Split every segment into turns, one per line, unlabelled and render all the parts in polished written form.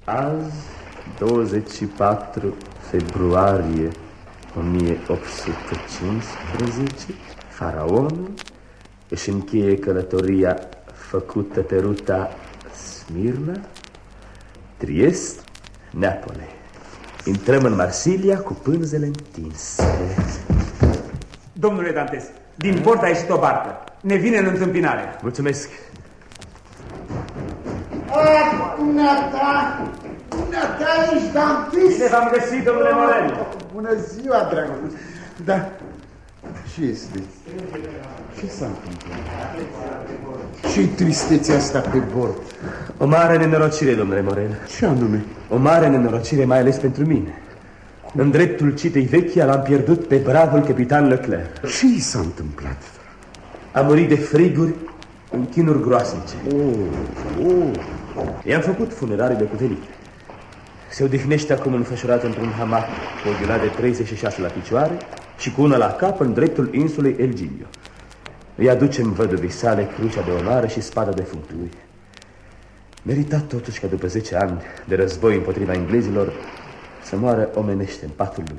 Azi, 24 februarie 1815, faraonul își încheie călătoria făcută pe ruta Smirna, Triest, Neapole. Intrăm în Marsilia cu pânzele întinse.
Domnule Dantes, din port a ieșit o barcă. Ne vine în întâmpinare.
Mulțumesc.
Dumneata ești Dantes?
Bine v-am găsit, domnule Morel.
Bună ziua, dragul. Da, ce este? Ce s-a întâmplat? Ce-i tristețea asta pe bord?
O mare nenorocire, domnule Morel.
Ce anume?
O mare nenorocire, mai ales pentru mine. În dreptul citei vechi l-am pierdut pe bravul capitan Leclerc.
Ce i s-a întâmplat?
A murit de friguri în chinuri groasnice. I-am făcut funerariile cuvenite. Se odihnește acum înfășurat într-un hamac cu o ghiula de 36 la picioare și cu una la cap în dreptul insulei El Giglio. Îi aducem văduvii sale crucea de onoare și spada de functuri. Meritat totuși ca după 10 ani de război împotriva englezilor să moară omenește în patul lui.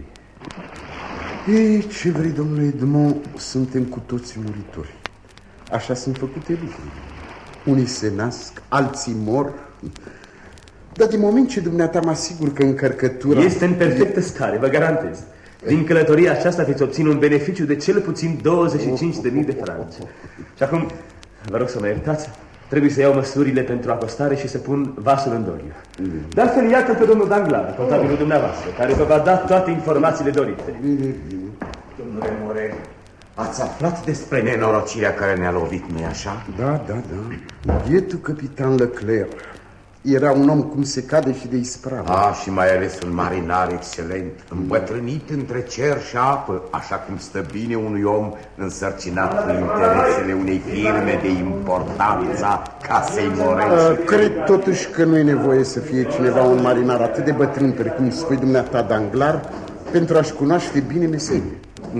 Ei, ce vrei, domnule Edmond, suntem cu toții muritori. Așa sunt făcute lucrurile. Unii se nasc, alții mor. Dar din moment ce dumneata mă asigur că încărcătura...
Este în perfectă stare, vă garantez. Din călătoria aceasta veți obține un beneficiu de cel puțin 25.000 de franci. Și acum, vă rog să mă iertați, trebuie să iau măsurile pentru acostare și să pun vasul în doliu. De altfel, iată pe domnul Danglars, contabilul dumneavoastră, care vă va da toate informațiile dorite.
Domnule Morel, ați aflat despre nenorocirea care ne-a lovit, nu-i așa?
Da. Bietul capitan Leclerc era un om cum se cade și de ispravă.
Și mai ales un marinar excelent, îmbătrânit între cer și apă, așa cum stă bine unui om însărcinat cu interesele unei firme de importanța casei Morel.
Cred totuși că nu e nevoie să fie cineva un marinar atât de bătrân, precum spui dumneata Danglars, pentru a-și cunoaște bine meserie.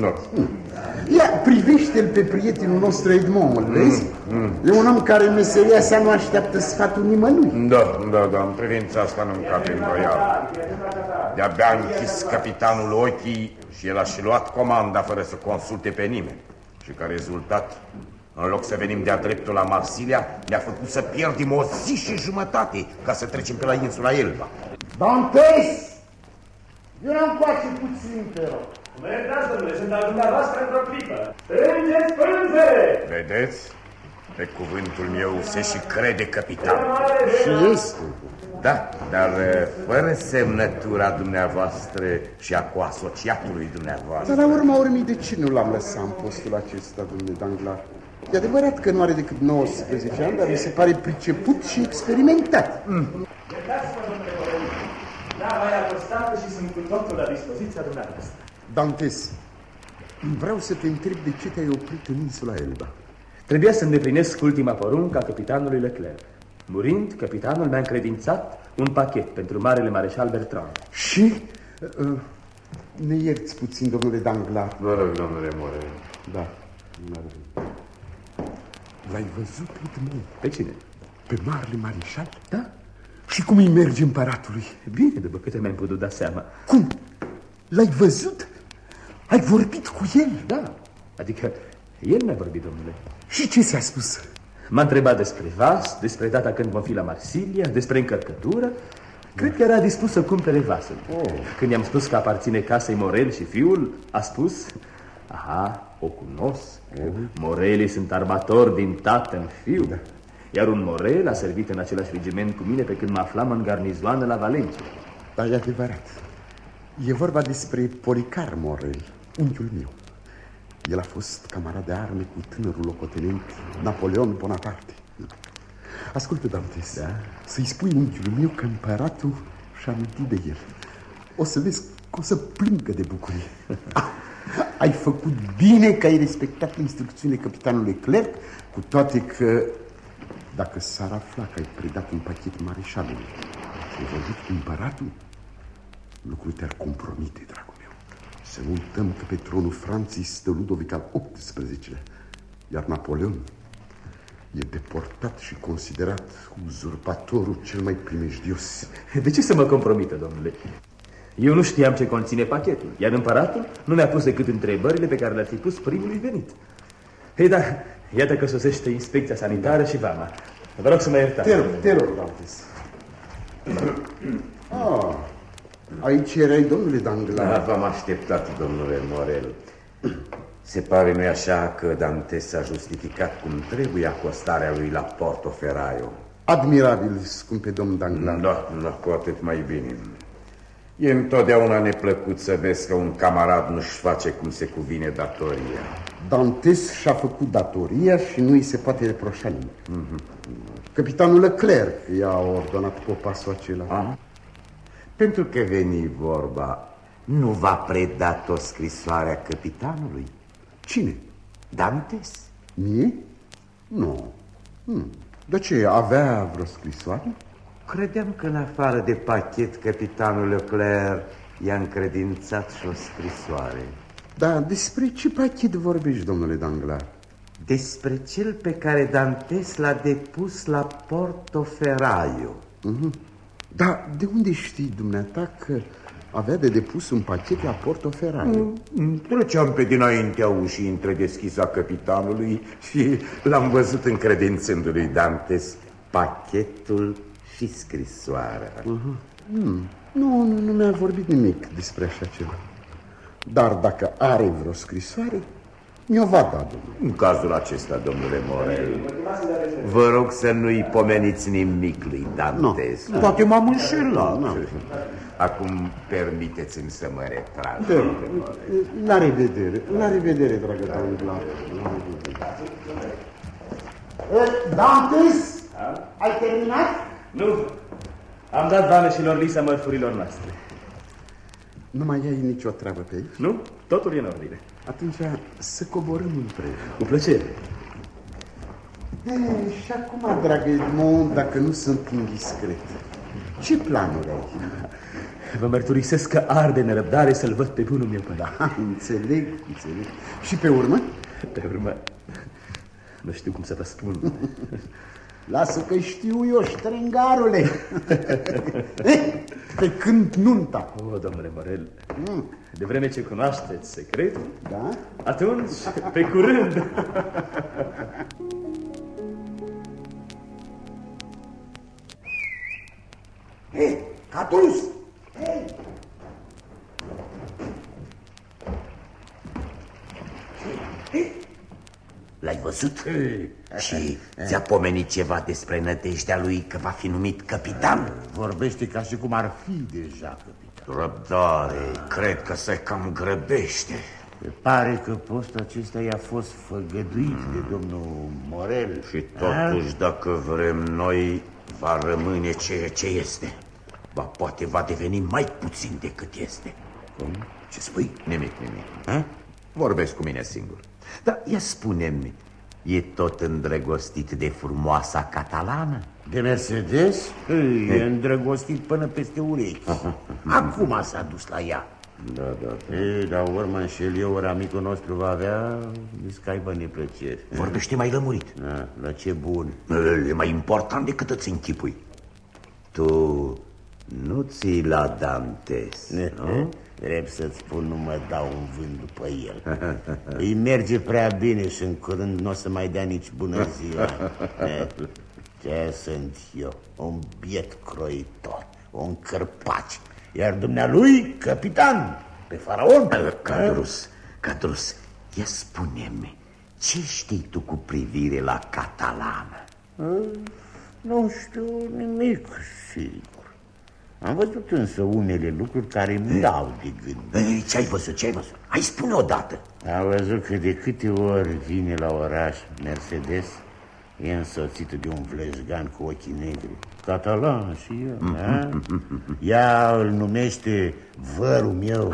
Ia, privește-l pe prietenul nostru Edmond, îl vezi? E un om care în meseria sa nu așteaptă sfatul nimănui.
Da, în privința asta nu-mi cape îndoială. De-abia a închis capitanul ochii și el a și luat comanda fără să consulte pe nimeni. Și ca rezultat, în loc să venim de-a dreptul la Marsilia, ne-a făcut să pierdem o zi și jumătate ca să trecem pe la insula Elba.
Dantes! Vină încoace puțin, te rog.
Mă iertați, domnule, sunt al dumneavoastră într-o clipă. Strângeți pânzele!
Vedeți? Pe cuvântul meu se și crede capitan.
Și este.
Da, dar fără semnătura dumneavoastră și a coasociatului dumneavoastră.
Dar la urma urmei, de ce nu l-am lăsat în postul acesta, domnule Danglars? E adevărat că nu are decât 19 ani, dar mi se pare priceput și experimentat.
Iertați-mă, domnule Morel. Da, mai acostată și sunt cu totul la dispoziția dumneavoastră.
Dantes, vreau să te întreb de ce te-ai oprit în insula Elba.
Trebuia să îndeplinesc ultima poruncă a capitanului Leclerc. Murind, capitanul mi-a încredințat un pachet pentru marele mareșal Bertrand.
Și? Ne ierți puțin, domnule Danglars.
Vă rog, domnule Morel.
Da. L-ai văzut, Edmond?
Pe cine?
Pe marele mareșal?
Da.
Și cum îi merge împăratului?
Bine, după câte mi-am putut da seama.
Cum? L-ai văzut? Ai vorbit cu el?
Da, adică el mi-a vorbit, domnule.
Și ce ți-a spus?
M-a întrebat despre vas, despre data când vom fi la Marsilia, despre încărcătură. Cred că era dispus să cumpere vasul. Când i-am spus că aparține casei Morel și fiul, a spus: aha, o cunosc. Morelii sunt armatori din tată în fiu. Iar un Morel a servit în același regiment cu mine pe când mă aflam în garnizoană la Valencia.
Da, e adevărat. E vorba despre Policar Morel, unchiul meu. El a fost camarad de arme cu tânărul locotenent Napoleon Bonaparte. Ascultă, Dantes, să-i spui unchiul meu că împăratul și-a amintit de el. O să vezi că o să plângă de bucurie. Ai făcut bine că ai respectat instrucțiunile capitanului Leclerc, cu toate că dacă s-ar afla că ai predat un pachet mareșalului și ai văzut cu împăratul, lucrul te-ar compromite, dragul meu. Să nu uităm că pe tronul Franței stă Ludovic al XVIII-lea, iar Napoleon E deportat și considerat uzurpatorul cel mai primejdios.
De ce să mă compromită, domnule? Eu nu știam ce conține pachetul, iar împăratul nu mi-a pus decât întrebările pe care le-ar fi pus primului venit. Ei, da, iată că sosește inspecția sanitară și vama. Vă rog să mă iertați.
Te rog, Dantes. Aici erai, domnule Danglars.
V-am așteptat, domnule Morel. Se pare, nu-i așa, că Dantes a justificat cum trebuie acostarea lui la Portoferraio?
Admirabil, scumpe domn Danglars.
Da, cu atât mai bine. E întotdeauna neplăcut să vezi că un camarad nu-și face cum se cuvine datoria.
Dantes și-a făcut datoria și nu îi se poate reproșa nimic. Capitanul Leclerc i-a ordonat popasul acela.
Pentru că veni vorba, nu v-a predat o scrisoare a capitanului?
Cine?
Dantes?
Mie? Nu. De ce? Avea vreo scrisoare?
Credeam că în afară de pachet, capitanul Leclerc i-a încredințat și o scrisoare.
Da, despre ce pachet vorbești, domnule Danglars?
Despre cel pe care Dantes l-a depus la Portoferraio.
Da, de unde știi, dumneata, că avea de depus un pachet la Portoferraio?
Treceam pe dinaintea ușii întredeschisă a capitanului și l-am văzut încredințându-lui Dantes pachetul și scrisoarea.
Nu mi-a vorbit nimic despre așa ceva. Dar dacă are vreo scrisoare, mi-o va da, domnule.
În cazul acesta, domnule Morel, vă rog să nu-i pomeniți nimic lui Dantes.
Nu.
Poate m-am înșelat. Acum permiteți-mi să mă retrag.
La revedere, dragă Danglars. Dantes, ai terminat?
Nu, am dat vameșilor lista mărfurilor noastre.
Nu mai ai nicio treabă pe aici?
Nu? Totul e în ordine.
Atunci să coborâm împreună.
Cu plăcere.
Și acum, dragă Edmond, dacă nu sunt indiscret, ce planuri ai?
Vă mărturisesc că arde nerăbdare să-l văd pe bunul meu până.
Înțeleg. Și pe urmă?
Pe urmă, nu știu cum să vă spun.
Lasă că știu eu, ștrengarule. Pe când nunta?
O, domnule Morel, de vreme ce cunoașteți secretul,
da?
Atunci, pe curând.
Hei, Catulus! Hei!
L-ai văzut? Și ți-a pomenit ceva despre nădejdea lui că va fi numit capitan?
Vorbește ca și cum ar fi deja capitan.
Răbdare, cred că se cam grăbește.
Se pare că postul acesta i-a fost făgăduit de domnul Morel.
Și totuși, dacă vrem noi, va rămâne ceea ce este. Ba poate va deveni mai puțin decât este. Cum? Ce spui? Nimic. Vorbesc cu mine singur. Dar ia spune-mi, e tot îndrăgostit de frumoasa catalană?
De Mercedes? E îndrăgostit până peste urechi. Acum s-a dus la ea.
Da.
Dar ori mă înșel eu, ori amicul nostru va avea să aibă neplăceri.
Vorbește mai lămurit.
La ce bun.
E mai important decât îți închipui. Tu nu ții la Dantes, nu?
Drept să-ți spun, nu mă dau un vânt după el. Îi merge prea bine și în curând nu o să mai dea nici bună ziua. Ce sunt eu? Un biet croitor, un cărpaci. Iar dumnealui, capitan, pe faraon.
Cadrus, ia spune-mi, ce știi tu cu privire la catalană?
Nu știu nimic, sigur. Am văzut însă unele lucruri care îmi dau de gând.
Ce ai văzut? Hai spune odată.
Am văzut că de câte ori vine la oraș Mercedes, e însoțită de un vlezgan cu ochii negri, catalan și eu. Ea îl numește vărul meu.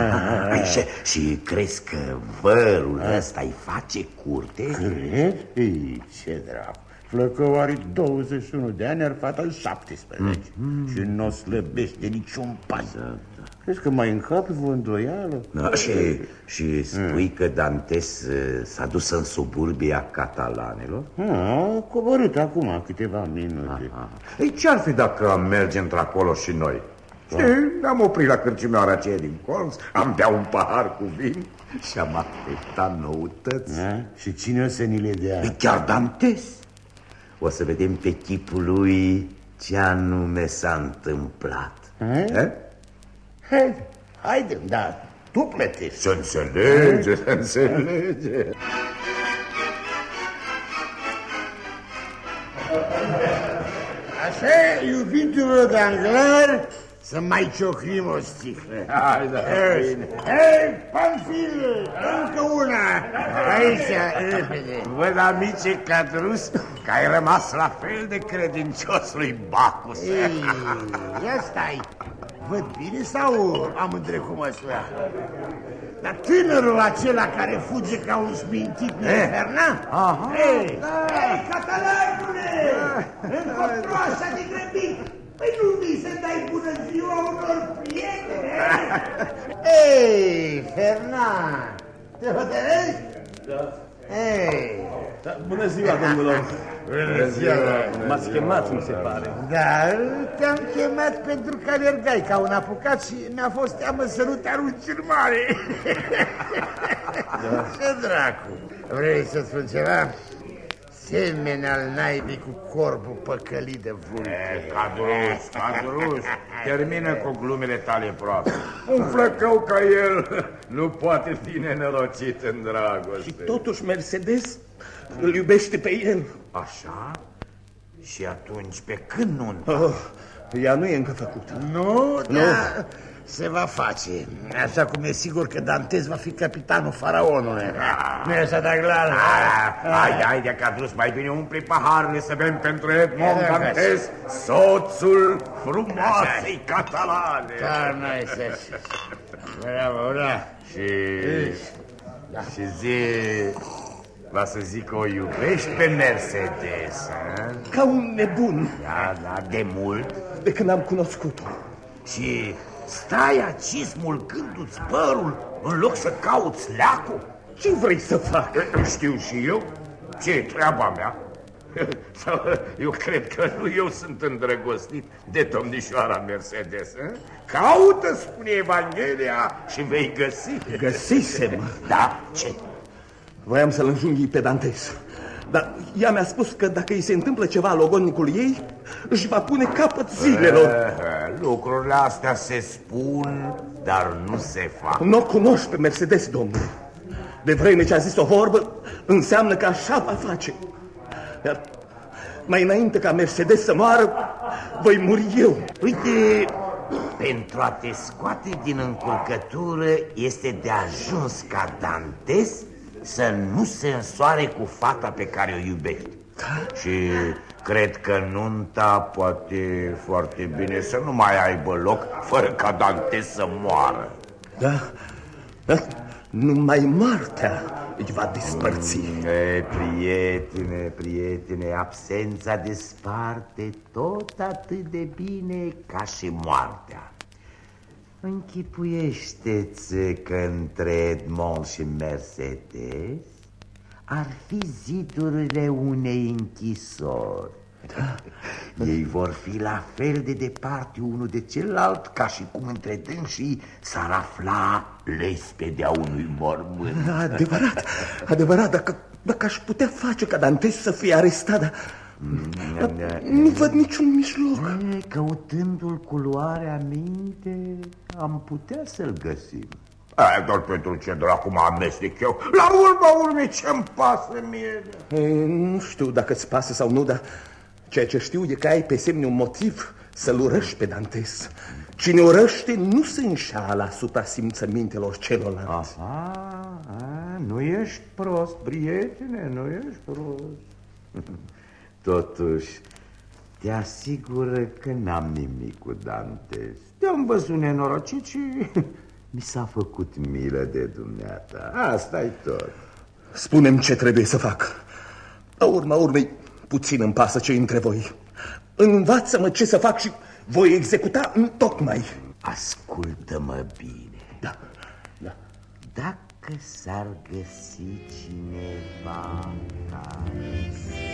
Și crezi că vărul ăsta îi face curte?
Cred? Ce dracu. Flăcău are 21 de ani, iar fata 17 și nu o slăbește niciun pas. Crezi că mai încape vreo îndoială?
Da, și spui că Dantes s-a dus în suburbia catalanelor?
A coborât acum câteva minute.
Ei, ce-ar fi dacă am merge într-acolo și noi? Și ne-am oprit la cârciumioara aceea din colț, am bea un pahar cu vin și am așteptat noutăți.
Și cine o să ni le dea?
E chiar Dantes. O să vedem pe chipul lui ce anume s-a întâmplat.
Haide, da, tu plătești.
Se înțelege, se înțelege.
Așa, iubitul Danglars, să mai ciocnim o sticlă.
Hai, da, bine.
Hei, Pamfil, încă una. Aici, repede.
Văd, amice Cadrus, că ai rămas la fel de credincios lui Bacchus.
Ei, ia stai. Văd bine sau am îndrecut măsura? Dar tânărul acela care fuge ca un smintit nu e Fernand? Hei, catalanule! Încotro așa de grăbit! Păi nu vii să dai bună ziua unor prieteni? Ei, Fernand, te hotărăști?
Da.
Ei.
Bună ziua, domnilor.
Bună ziua.
M-ați chemat, mi se pare.
Da, te-am chemat pentru că alergai ca un apucat și mi-a fost teamă să nu te arunci în mare. Da. Ce dracu? Vrei să spun ceva? Semeni al naibii cu corpul păcălit de vulpe.
Cadrus, termină cu glumele tale proaste. Un flăcău ca el nu poate fi nenorocit în dragoste.
Și totuși Mercedes îl iubește pe el.
Așa? Și atunci pe când nu?
Ea nu e încă făcută.
Nu, dar se va face. Așa cum e sigur că Dantes va fi capitanul faraonului. Nu e așa, Danglars?
Haide, Cadrus, mai bine umpli paharele să bem pentru Edmond Dantes, soțul frumoasei catalane.
Da, n-ai să știi. Bravo, da.
Și va să zic că o iubești pe Mercedes,
Ca un nebun.
Da, de mult.
De când am cunoscut-o.
Și stai aici smulgându-ți părul în loc să cauți leacul?
Ce vrei să fac?
Știu și eu. Ce-i treaba mea? Eu cred că nu eu sunt îndrăgostit de domnișoara Mercedes. Caută, spune Evanghelia, și vei găsi.
Găsisem.
Da, ce?
Voiam să-l înjunghi pe Dantes. Dar ea mi-a spus că dacă îi se întâmplă ceva logodnicului ei, își va pune capăt zilelor.
Lucrurile astea se spun, dar nu se fac.
Nu o cunoști pe Mercedes, domnule. De vreme ce a zis o vorbă, înseamnă că așa va face. Iar mai înainte ca Mercedes să moară, voi muri eu.
Uite, pentru a te scoate din încurcătură este de ajuns ca Dantes să nu se însoare cu fata pe care o iubești. Și cred că nunta poate foarte bine să nu mai aibă loc fără ca Dantes să moară.
Da, numai moartea îi va despărți.
Prietene, absența desparte tot atât de bine ca și moartea. Închipuiește-ți că între Edmond și Mercedes ar fi zidurile unei închisori. Da. Ei vor fi la fel de departe unul de celălalt ca și cum între dânsii s-ar afla lespedea unui mormânt.
Adevărat, dacă aș putea face ca Dantes să fie arestat, dar nu văd niciun mijloc.
Căutându-l cu luarea minte, am putea să-l găsim. Doar pentru ce dracu mă amestec eu. La urma urmei, ce-mi pasă mie?
Nu știu dacă îți pasă sau nu, dar ceea ce știu e că ai pe semne un motiv să-l urăști pe Dantes. Cine urăște nu se înșală asupra simțămintelor celorlalți.
Nu ești prost, prietene, nu ești prost. Totuși, te asigură că n-am nimic cu Dantes. Te-am văzut nenorocit și mi s-a făcut milă de dumneata. Asta-i tot.
Spune-mi ce trebuie să fac. La urma urmei, puțin îmi pasă ce între voi. Învață-mă ce să fac și voi executa întocmai.
Ascultă-mă bine.
Da, da.
Dacă s-ar găsi cineva care...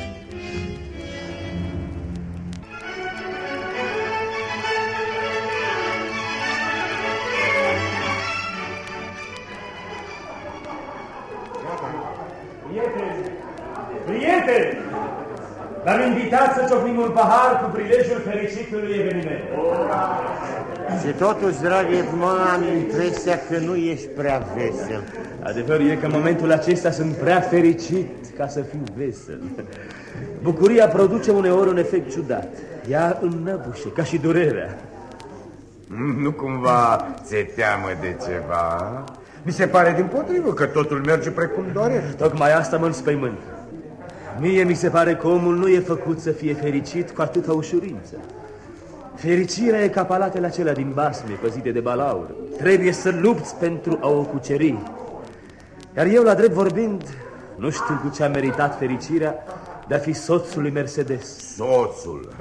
Prieteni! L-am invitat să ciocnim un pahar cu prilejul fericitului eveniment.
Și totuși, dragă Edmond, am impresia că nu ești prea vesel.
Adevărul e că în momentul acesta sunt prea fericit ca să fiu vesel. Bucuria produce uneori un efect ciudat. Ea înnăbușe, ca și durerea.
Nu cumva ți-e teamă de ceva? Mi se pare dimpotrivă că totul merge precum dorești.
Tocmai asta mă înspăimântă. Mie mi se pare că omul nu e făcut să fie fericit cu atâta ușurință. Fericirea e ca palatele acelea din basme, păzite de balaur. Trebuie să lupți pentru a o cuceri. Iar eu, la drept vorbind, nu știu cu ce am meritat fericirea de a fi soțul lui Mercedes.
Soțul.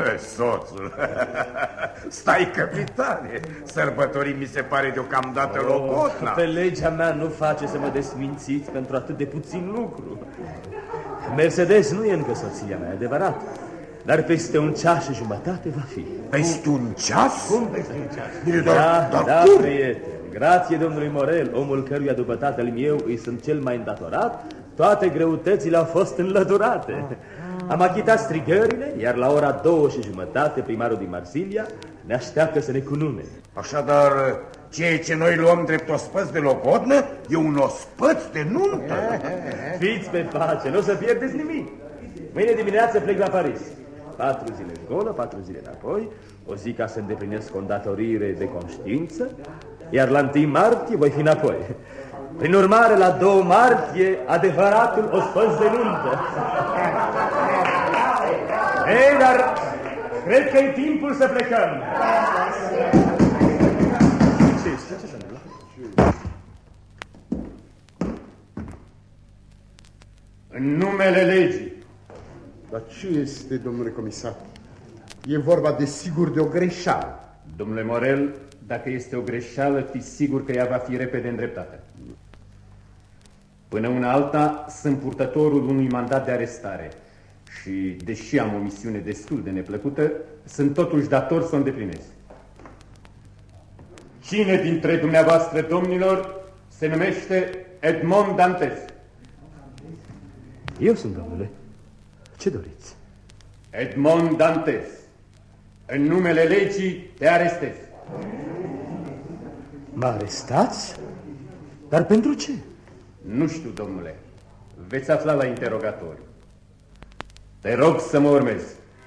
Stai, capitane, sărbătorii mi se pare deocamdată locotna.
Pe legea mea nu face să mă desmințiți pentru atât de puțin lucru. Mercedes nu e încă soția mea, adevărat. Dar peste un ceas și jumătate va fi.
Peste un ceas?
Cum peste un ceas? Da, prieten. Grație domnului Morel, omul căruia după tatăl meu îi sunt cel mai îndatorat, toate greutățile au fost înlăturate. Am achitat strigările, iar la ora 2:30 primarul din Marsilia ne așteaptă să ne cunune.
Așadar, ceea ce noi luăm drept ospăț de logodnă e un ospăț de nuntă.
Fiți pe pace, nu o să pierdeți nimic. Mâine dimineață plec la Paris. 4 zile încolo, 4 zile înapoi, o zi ca să îndeplinesc o îndatorire de conștiință, iar la 1 martie voi fi înapoi. Prin urmare, la 2 martie, adevăratul ospăț de nuntă. Ei, dar cred că e timpul să plecăm. Ce se întâmplă?
În numele legii.
Dar ce este, domnule comisar? E vorba de sigur de o greșeală.
Domnule Morel, dacă este o greșeală, fiți sigur că ea va fi repede îndreptată. Până una alta, sunt purtătorul unui mandat de arestare și, deși am o misiune destul de neplăcută, sunt totuși dator să o îndeplinesc. Cine dintre dumneavoastră, domnilor, se numește Edmond Dantes?
Eu sunt, domnule. Ce doriți?
Edmond Dantes, în numele legii te arestez.
Mă arestați? Dar pentru ce?
Nu știu, domnule. Veți afla la interogatoriu. Te rog să mă urmezi.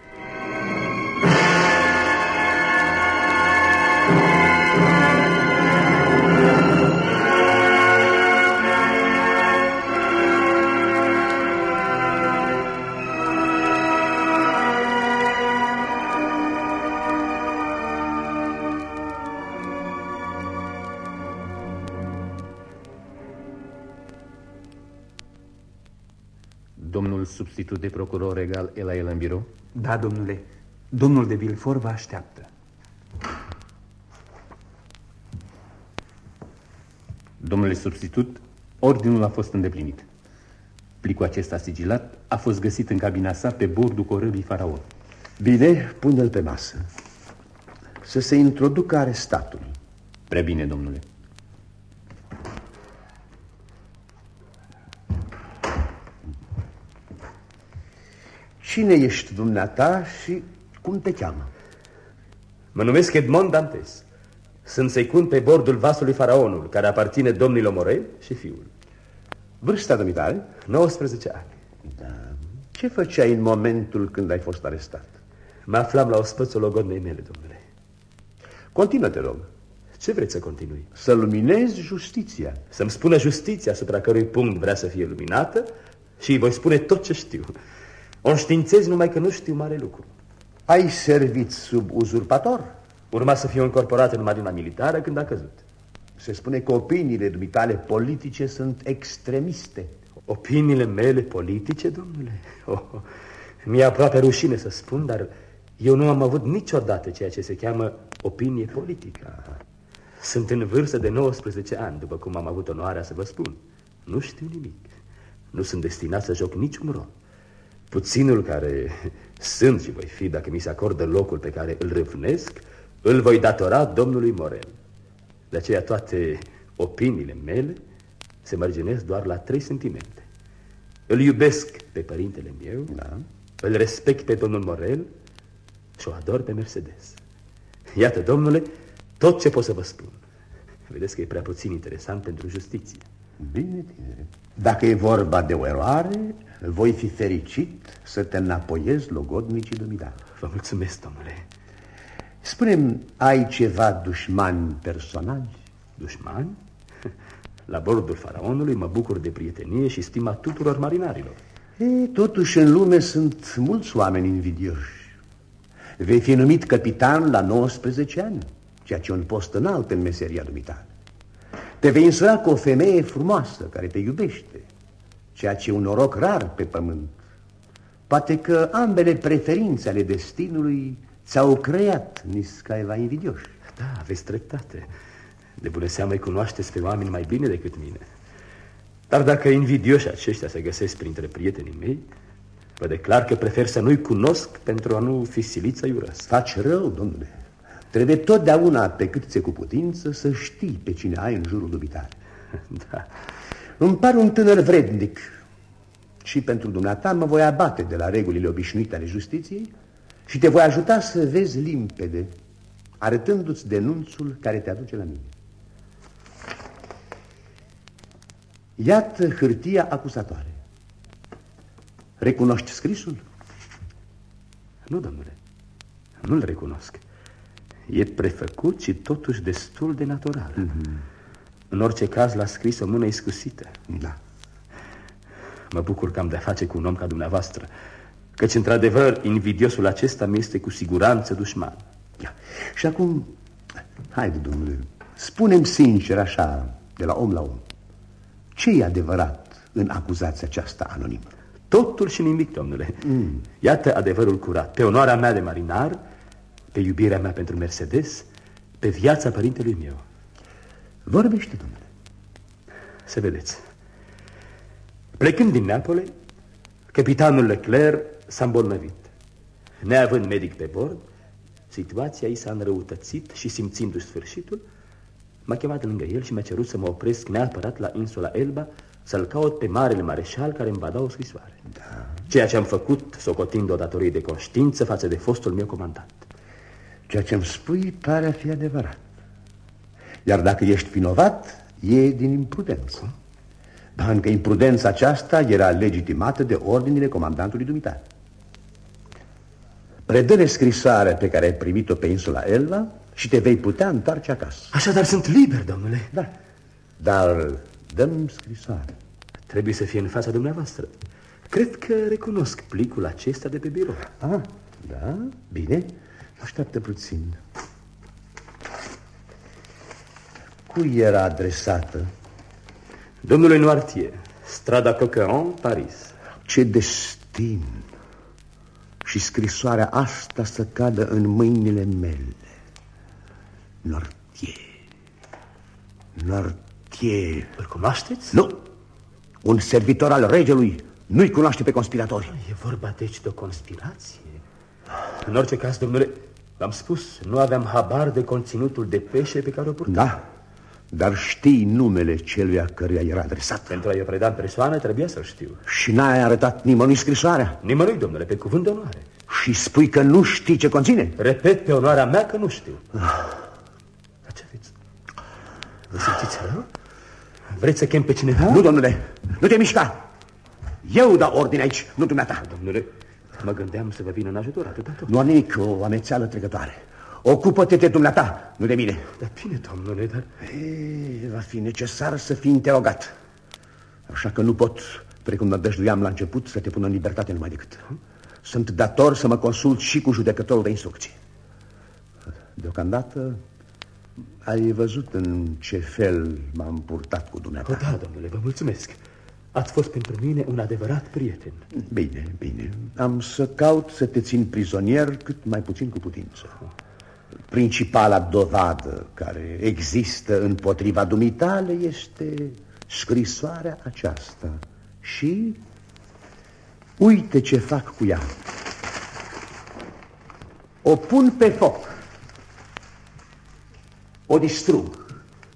Domnul substitut de procuror regal e la el în birou?
Da, domnule. Domnul de Villefort vă așteaptă.
Domnule substitut, ordinul a fost îndeplinit. Plicul acesta sigilat a fost găsit în cabina sa pe bordul corăbii Faraon.
Bine, pune-l pe masă. Să se introducă arestatul.
Prea bine, domnule.
Cine ești dumneata și cum te cheamă?
Mă numesc Edmond Dantes. Sunt secund pe bordul vasului Faraonul, care aparține domnilor Morel și fiul.
Vârsta dumitale?
19 ani.
Da. Ce făceai în momentul când ai fost arestat?
Mă aflam la ospățul logodnei mele, domnule.
Continuă, te rog.
Ce vreți să continui?
Să luminezi justiția.
Să-mi spună justiția asupra cărui punct vrea să fie luminată și îi voi spune tot ce știu. O înștiințez numai că nu știu mare lucru.
Ai servit sub uzurpator?
Urma să fiu încorporat în marina militară când a căzut.
Se spune că opiniile dumitale politice sunt extremiste.
Opiniile mele politice, domnule? Mi-e aproape rușine să spun, dar eu nu am avut niciodată ceea ce se cheamă opinie politică. Sunt în vârstă de 19 ani, după cum am avut onoarea să vă spun. Nu știu nimic. Nu sunt destinat să joc niciun rol. Puținul care sunt și voi fi, dacă mi se acordă locul pe care îl râvnesc, îl voi datora domnului Morel. De aceea toate opiniile mele se mărginesc doar la 3 sentimente. Îl iubesc pe părintele meu, îl respect pe domnul Morel și o ador pe Mercedes. Iată, domnule, tot ce pot să vă spun. Vedeți că e prea puțin interesant pentru justiție.
Bine, tinere. Dacă e vorba de o eroare, voi fi fericit să te înapoiezi logodnicii dumitale.
Vă mulțumesc, domnule.
Spune-mi, ai ceva dușmani personali?
Dușmani? La bordul Faraonului mă bucur de prietenie și stima tuturor marinarilor.
Totuși în lume sunt mulți oameni invidioși. Vei fi numit capitan la 19 ani, ceea ce e un post înalt în meseria dumitale. Te vei însura cu o femeie frumoasă care te iubește, ceea ce e un noroc rar pe pământ. Poate că ambele preferințe ale destinului ți-au creat niscaiva invidioși.
Da, aveți dreptate. De bună seamă îi cunoașteți pe oameni mai bine decât mine. Dar dacă invidioși aceștia se găsesc printre prietenii mei, vă declar că prefer să nu-i cunosc pentru a nu fi silit să-i urăsc.
Faci rău, domnule. Trebuie totdeauna, pe cât ți-e cu putință, să știi pe cine ai în jurul dumitale.
Da.
Îmi par un tânăr vrednic și pentru dumneata mă voi abate de la regulile obișnuite ale justiției și te voi ajuta să vezi limpede, arătându-ți denunțul care te aduce la mine. Iată hârtia acuzatoare. Recunoști scrisul?
Nu, domnule, nu-l recunosc. E prefăcut și totuși destul de natural. În orice caz l-a scris o mână iscusită.
Da.
Mă bucur că am de-a face cu un om ca dumneavoastră, căci, într-adevăr, invidiosul acesta mi este cu siguranță dușman.
Și acum, haide, domnule, spune-mi sincer așa, de la om la om, ce e adevărat în acuzația aceasta anonimă?
Totul și nimic, domnule. Iată adevărul curat. Pe onoarea mea de marinar, pe iubirea mea pentru Mercedes, pe viața părintelui meu.
Vorbește, domnule.
Să vedeți. Plecând din Neapole, capitanul Leclerc s-a îmbolnăvit. Neavând medic pe bord, situația i s-a înrăutățit și, simțindu-și sfârșitul, m-a chemat lângă el și mi-a cerut să mă opresc neapărat la insula Elba, să-l caut pe marele mareșal care îmi va da o scrisoare.
Da.
Ceea ce am făcut, socotind o datorie de conștiință față de fostul meu comandant.
Ceea ce îmi spui pare a fi adevărat. Iar dacă ești vinovat, e din imprudență. Dar încă imprudența aceasta era legitimată de ordinile comandantului dumitale. Predă-le scrisoarea pe care ai primit-o pe insula Elba și te vei putea întoarce acasă.
Așadar sunt liber, domnule.
Da, dar dă-mi scrisoarea.
Trebuie să fie în fața dumneavoastră. Cred că recunosc plicul acesta de pe birou.
Ah, da, bine. Așteaptă puțin. Cui era adresată?
Domnului Noirtier, strada Coqueron, Paris.
Ce destin! Și scrisoarea asta să cadă în mâinile mele. Noirtier. Noirtier.
Îl cunoașteți?
Nu! Un servitor al regelui nu-i cunoaște pe conspiratori.
E vorba deci de o conspirație. În orice caz, domnule, v-am spus, nu aveam habar de conținutul depeșe pe care o purtam.
Da, dar știi numele celuia căruia era adresat.
Pentru a-i preda în persoană trebuia să-l știu.
Și n-ai arătat nimănui scrisoarea?
Nimănui, domnule, pe cuvânt de onoare.
Și spui că nu știi ce conține?
Repet, pe onoarea mea că nu știu. Dar ce aveți? Vă simțiți rău? Vreți să chem pe cineva?
Nu, domnule, nu te mișca. Eu dau ordine aici, nu dumneata.
Domnule, mă gândeam să vă vin în ajutor, atâta tot.
Nu am nimic, o amețeală trecătoare. Ocupă-te de dumneata, nu de mine.
Dar bine, domnule, dar...
Va fi necesar să fii interogat. Așa că nu pot, precum nădăjduiam la început, să te pun în libertate numai decât. Sunt dator să mă consult și cu judecătorul de instrucție. Deocamdată ai văzut în ce fel m-am purtat cu dumneata.
Da, domnule, vă mulțumesc. Ați fost pentru mine un adevărat prieten.
Bine, bine. Am să caut să te țin prizonier cât mai puțin cu putință. Principala dovadă care există împotriva dumitale este scrisoarea aceasta. Și uite ce fac cu ea. O pun pe foc. O distrug.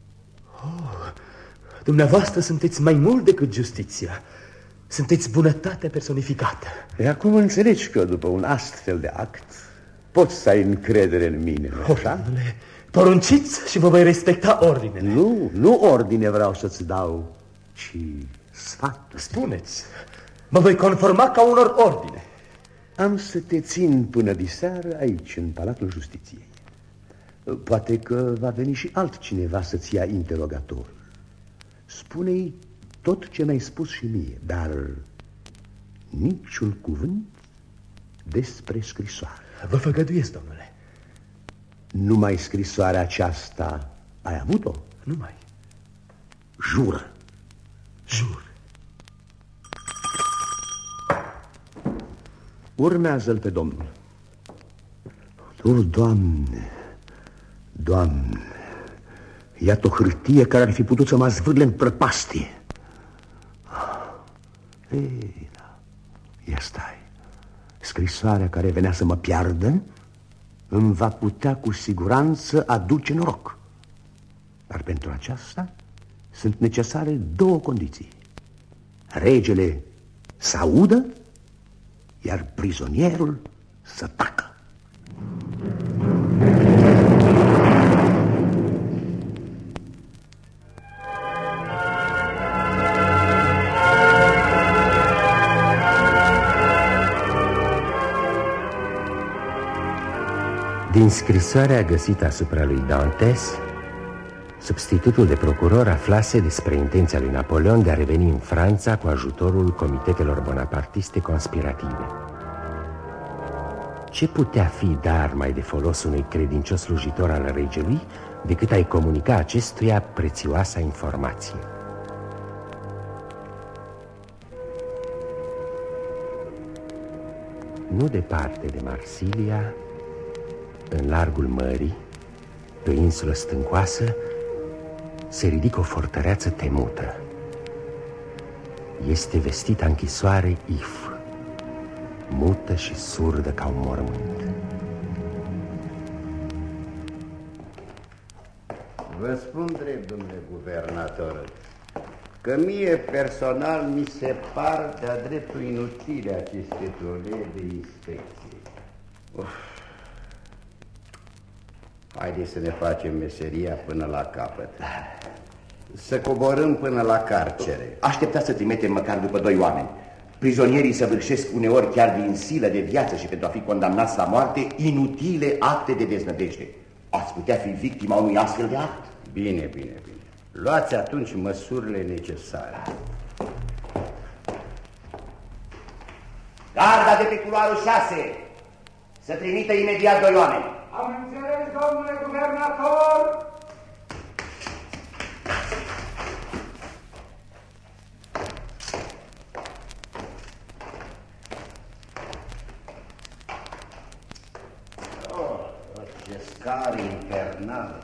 Dumneavoastră sunteți mai mult decât justiția. Sunteți bunătatea personificată.
E acum înțelegi că după un astfel de act poți să ai încredere în mine, așa?
Porunciți și vă voi respecta ordinele.
Nu ordine vreau să-ți dau, ci sfat.
Spuneți, mă voi conforma ca unor ordine.
Am să te țin până diseară aici, în Palatul Justiției. Poate că va veni și altcineva să-ți ia interogatorul. Spune-i tot ce mi-ai spus și mie, dar niciun cuvânt despre scrisoare.
Vă făgăduiesc, domnule.
Numai scrisoarea aceasta ai avut-o?
Numai.
Jură.
Jur.
Urmează-l pe domnul. Doamne, Doamne, iată o hârtie care ar fi putut să mă zvârle în prăpastie. Ei, da. Ia stai. Scrisoarea care venea să mă piardă îmi va putea cu siguranță aduce noroc. Dar pentru aceasta sunt necesare două condiții. Regele să audă, iar prizonierul să tacă.
Din scrisoarea găsită asupra lui Dantes, substitutul de procuror aflase despre intenția lui Napoleon de a reveni în Franța cu ajutorul comitetelor bonapartiste conspirative. Ce putea fi dar mai de folos unui credincios slujitor al regelui decât a-i comunica acestuia prețioasa informație? Nu departe de Marsilia, în largul mării, pe o insulă stâncoasă, se ridică o fortăreață temută. Este vestita închisoare If, mută și surdă ca un mormânt.
Vă spun drept, domnule guvernator, că mie personal mi se par de-a dreptul inutile aceste tole de inspecție. Haideți să ne facem meseria până la capăt. Să coborâm până la carcere.
Așteptați să trimitem măcar după 2 oameni. Prizonierii săvârșesc uneori chiar din silă de viață și pentru a fi condamnați la moarte inutile acte de deznădejde. Ați putea fi victima unui astfel de act?
Bine. Luați atunci măsurile necesare.
Garda de pe culoarul 6 să trimită imediat 2 oameni.
Am înțeles, domnule guvernator.
Ce scară infernală!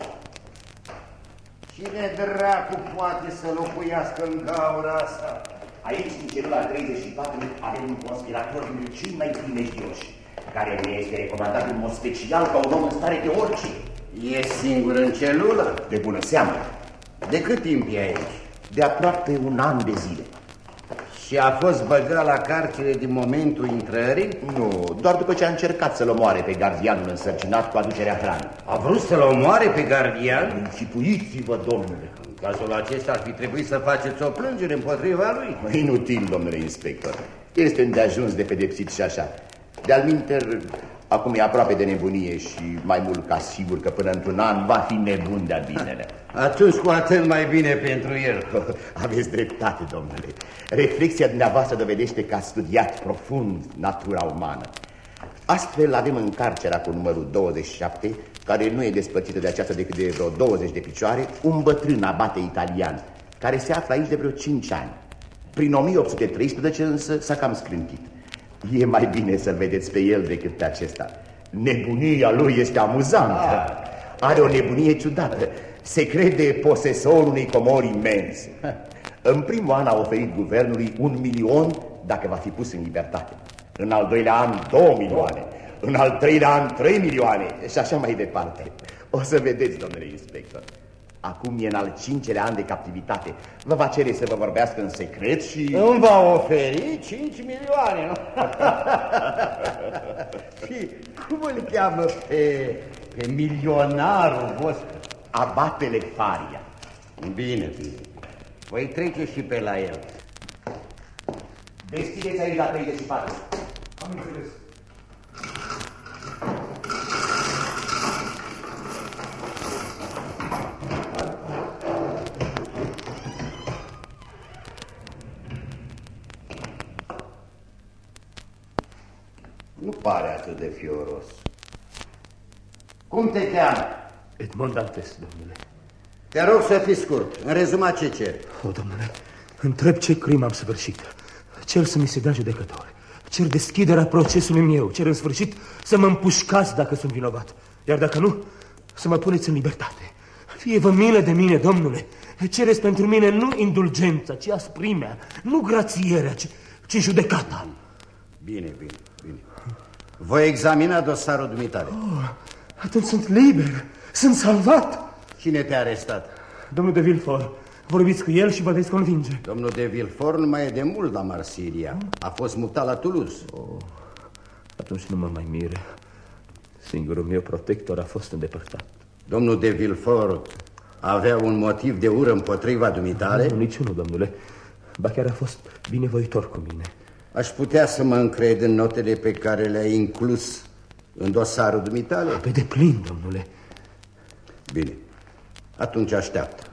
Cine dracu poate să locuiască în gaura asta?
Aici, în celula 34, avem un conspirator din cei mai primejdioși, care ne este recomandat în mod special ca un om în stare de orice.
E singur în celulă?
De bună seamă.
De cât timp e aici?
De aproape 1 an de zile.
Și a fost băgat la carcere din momentul intrării?
Nu, doar după ce a încercat să-l omoare pe gardianul însărcinat cu aducerea hranei.
A vrut să-l omoare pe gardian?
Închipuiți-vă, domnule.
În cazul acesta ar fi trebuit să faceți o plângere împotriva lui.
Inutil, domnule inspector. Este îndeajuns de pedepsit și așa. De-al minter, acum e aproape de nebunie și mai mult ca sigur că până într-un an va fi nebun de-a binele.
Atunci cu atât mai bine pentru el.
Aveți dreptate, domnule. Reflexia dumneavoastră dovedește că a studiat profund natura umană. Astfel avem în carcera cu numărul 27, care nu e despărțită de aceasta decât de vreo 20 de picioare, un bătrân abate italian, care se află aici de vreo 5 ani. Prin 1813 însă s-a cam scrântit. E mai bine să-l vedeți pe el decât pe acesta.
Nebunia lui este amuzantă. Are o nebunie ciudată. Se crede posesorul unei comori imense. În primul an a oferit guvernului 1 milion dacă va fi pus în libertate. În al doilea an 2 milioane. În al treilea an 3 milioane. Și așa mai departe. O să vedeți, domnule inspector. Acum e în al 5-lea an de captivitate. Vă va cere să vă vorbească în secret și...
Îmi va oferi 5 milioane, nu? Și cum îl cheamă pe milionarul vostru?
Abatele Faria.
Bine, bine. Voi trece și pe la el.
Deschideți aici la 34.
Am înțeles.
Nu pare atât de fioros. Cum te cheamă?
Edmond Dantes, domnule.
Te rog să fii scurt. În rezumat ce ceri?
Domnule, întreb ce crimă am săvârșit. Cer să mi se dea judecător. Cer deschiderea procesului meu. Cer în sfârșit să mă împușcați dacă sunt vinovat. Iar dacă nu, să mă puneți în libertate. Fie-vă milă de mine, domnule. Cereți pentru mine nu indulgența, ci asprimea. Nu grațierea, ci judecata.
Bine. Voi examina dosarul dumitale.
Atunci sunt liber. Sunt salvat.
Cine te-a arestat?
Domnul de Villefort. Vorbiți cu el și vă veți convinge.
Domnul de Villefort nu mai e de mult la Marsilia. A fost mutat la Toulouse.
Atunci nu mă mai mire. Singurul meu protector a fost îndepărtat.
Domnul de Villefort avea un motiv de ură împotriva dumitale?
Nu, niciunul, domnule. Ba chiar a fost binevoitor cu mine.
Aș putea să mă încred în notele pe care le-ai inclus în dosarul dumitale?
Pe deplin, domnule.
Bine. Atunci așteaptă.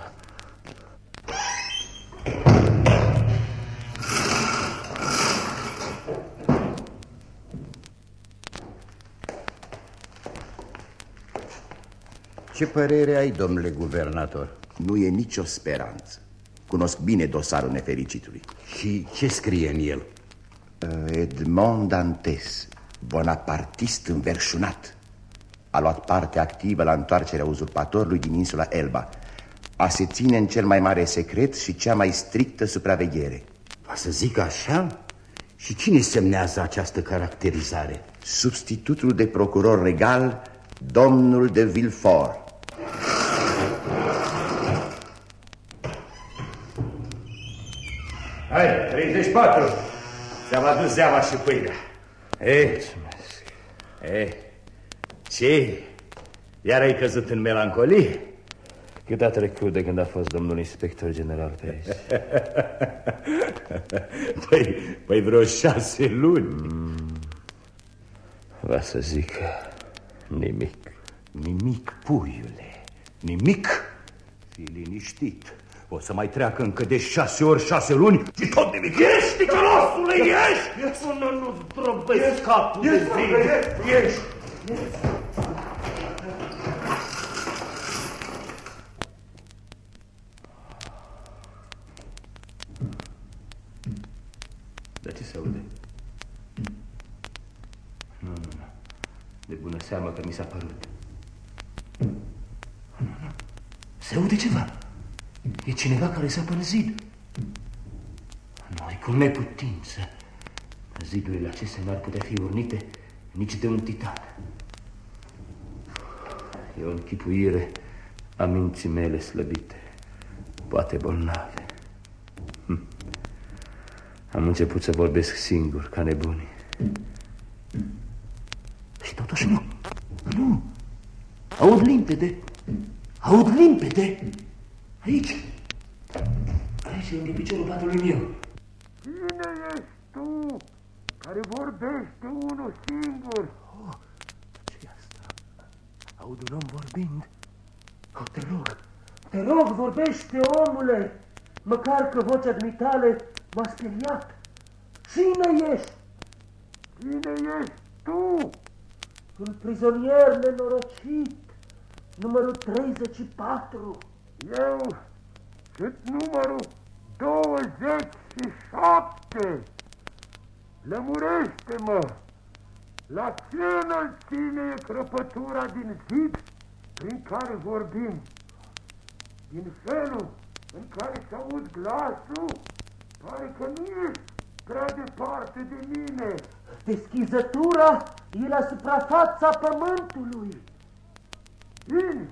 Ce părere ai, domnule guvernator?
Nu e nicio speranță. Cunosc bine dosarul nefericitului.
Și ce scrie în el?
Edmond Dantes, bonapartist înverșunat. A luat parte activă la întoarcerea uzurpatorului din insula Elba. A se ține în cel mai mare secret și cea mai strictă supraveghere.
Va să zic așa? Și cine semnează această caracterizare?
Substitutul de procuror regal, domnul de Villefort.
Hai, 34. Ți-am adus zeama și pâinea. Ce? Iar ai căzut în melancolie?
Cât a trecut de când a fost domnul inspector general pe aici?
Păi vreo 6 luni.
Va să zic nimic.
Nimic, puiule, nimic. Fii liniștit. O să mai treacă încă de 6 ori 6 luni și tot nimic. Ești, ticălosule, ești!
Până nu zdrobesc capul de zi.
Ești!
Dar ce se aude? Nu. De bună seamă că mi s-a părut. Se aude ceva. E cineva care s-a până zid. Nu, e cu neputință. Zidurile acestea n-ar putea fi urnite nici de un titan. E o închipuire a minții mele slăbite, poate bolnave. Am început să vorbesc singur, ca nebunii. Și totuși nu. Aud limpede. Aici, lângă piciorul patului meu.
Cine ești tu care vorbește unul singur?
Ce-i asta? Aud un om vorbind. Te rog, vorbește, omule, măcar că vocea dumitale m-a speriat. Cine ești?
Cine ești tu?
Un prizonier nenorocit, numărul 34.
Eu sunt numărul 27. Lămurește-mă. La ce înălțime e crăpătura din zid prin care vorbim? Din felul în care se aud glasul, pare că nu ești prea departe de mine.
Deschizătura e la suprafața pământului.
Bine,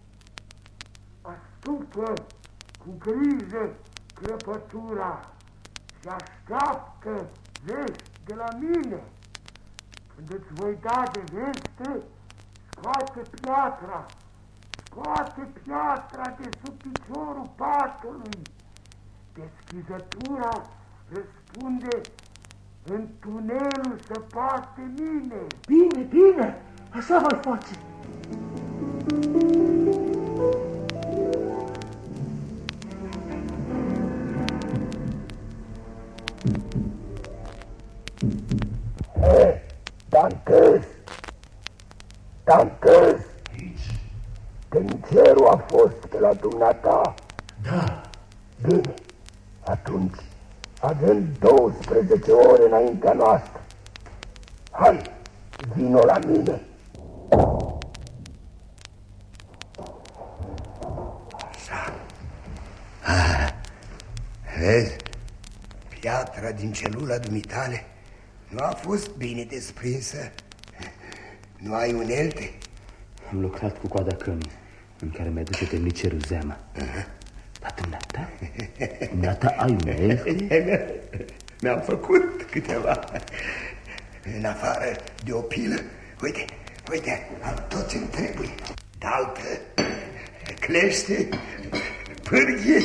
ascultă cu grijă crăpătura și așteaptă vești de la mine. Când îți voi da de veste, scoate piatra de sub piciorul patului. Deschizătura răspunde în tunelul săpat de mine.
Bine, bine, așa voi face.
Dantes, Tencerul a fost pe la dumneata?
Da.
Bine, atunci avem 12 ore înaintea noastră. Hai, vino la mine.
Așa. Vezi, piatra din celula dumitale nu a fost bine desprinsă. Nu ai unelte?
Am lucrat cu coada cămii, în care mi-aduce temnicerul zeama. Dar dumneata ai unelte?
Mi-am făcut câteva. În afară de o pilă, uite, am tot ce-mi trebuie. Daltă, clește, pârghie.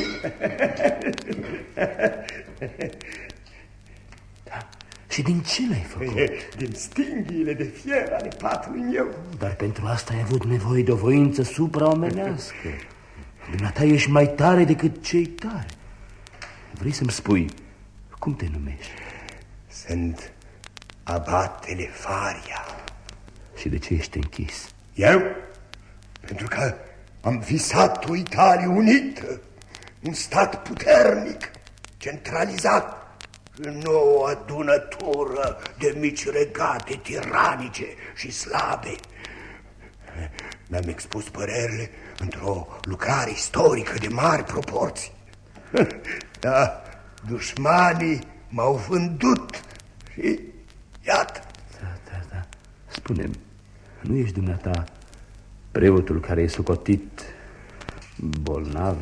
Și din ce l-ai făcut?
Din stinghiile de fier ale patului meu.
Dar pentru asta ai avut nevoie de o voință supraomenească. Dumneata ești mai tare decât cei tari. Vrei să-mi spui cum te numești?
Sunt abatele Faria.
Și de ce ești închis?
Eu? Pentru că am visat o Italie unită, un stat puternic, centralizat în o adunătură de mici regate tiranice și slabe. Mi-am expus părerile într-o lucrare istorică de mari proporții. Da, dușmanii m-au vândut și iată.
Da. Spune-mi, nu ești dumneata preotul care e socotit bolnav?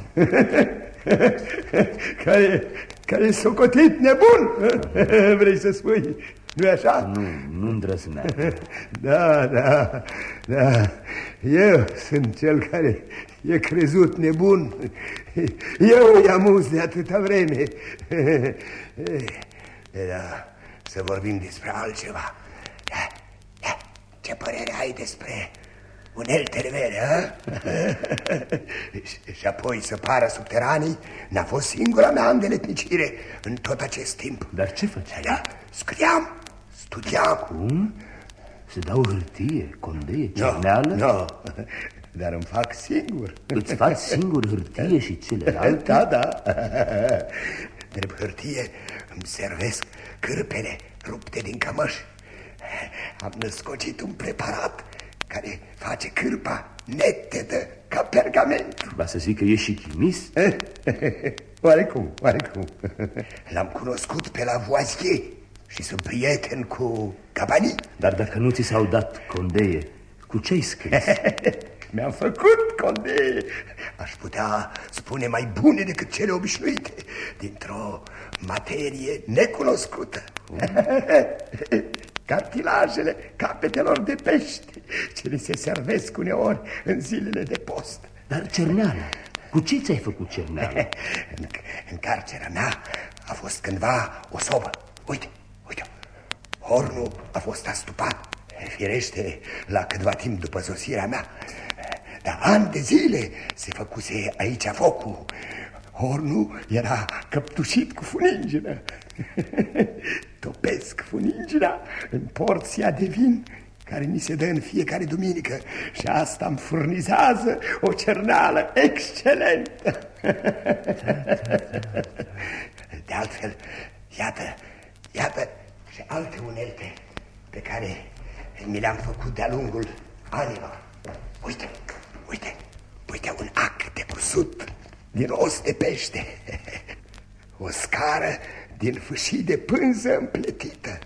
Care e socotit nebun, vrei să spui, nu-i așa?
Nu îndrăzneam.
Da, eu sunt cel care e crezut nebun. Eu îi amuz de atâta vreme. Da, să vorbim despre altceva. Ce părere ai despre uneltele mele, a? Și apoi să pară subteranii, n-a fost singura mea îndeletnicire în tot acest timp.
Dar ce făceai?
Da, scriam, studiam.
Cum? Se dau hârtie, condeie, cerneală?
Nu, dar îmi fac singur.
Îți faci singur hârtie și celelalte?
Da. Drept hârtie îmi servesc cârpele rupte din cămăși. Am născocit un preparat care face cârpa netedă ca pergament.
Va să zic că ești și chimist?
Oarecum. L-am cunoscut pe la Voisier și sunt prieten cu Cabani.
Dar dacă nu ți s-au dat condeie, cu ce ai scris?
Mi-am făcut condeie, aș putea spune mai bune decât cele obișnuite, dintr-o materie necunoscută. Cartilajele capetelor de pești, ce li se servesc uneori în zilele de post.
Dar cerneală, cu ce ți-ai făcut cerneală?
În carcera mea a fost cândva o sobă. Uite, hornul a fost astupat, firește, la câtva timp după sosirea mea. Dar ani de zile se făcuse aici focul. Hornul era căptușit cu funingină. Topesc funingina în porția de vin care ni se dă în fiecare duminică și asta îmi furnizează o cerneală excelentă. De altfel, iată și alte unelte pe care mi le-am făcut de-a lungul anilor. Uite, uite, uite un ac de cusut din os de pește. O scară din fâșii de pânză împletită.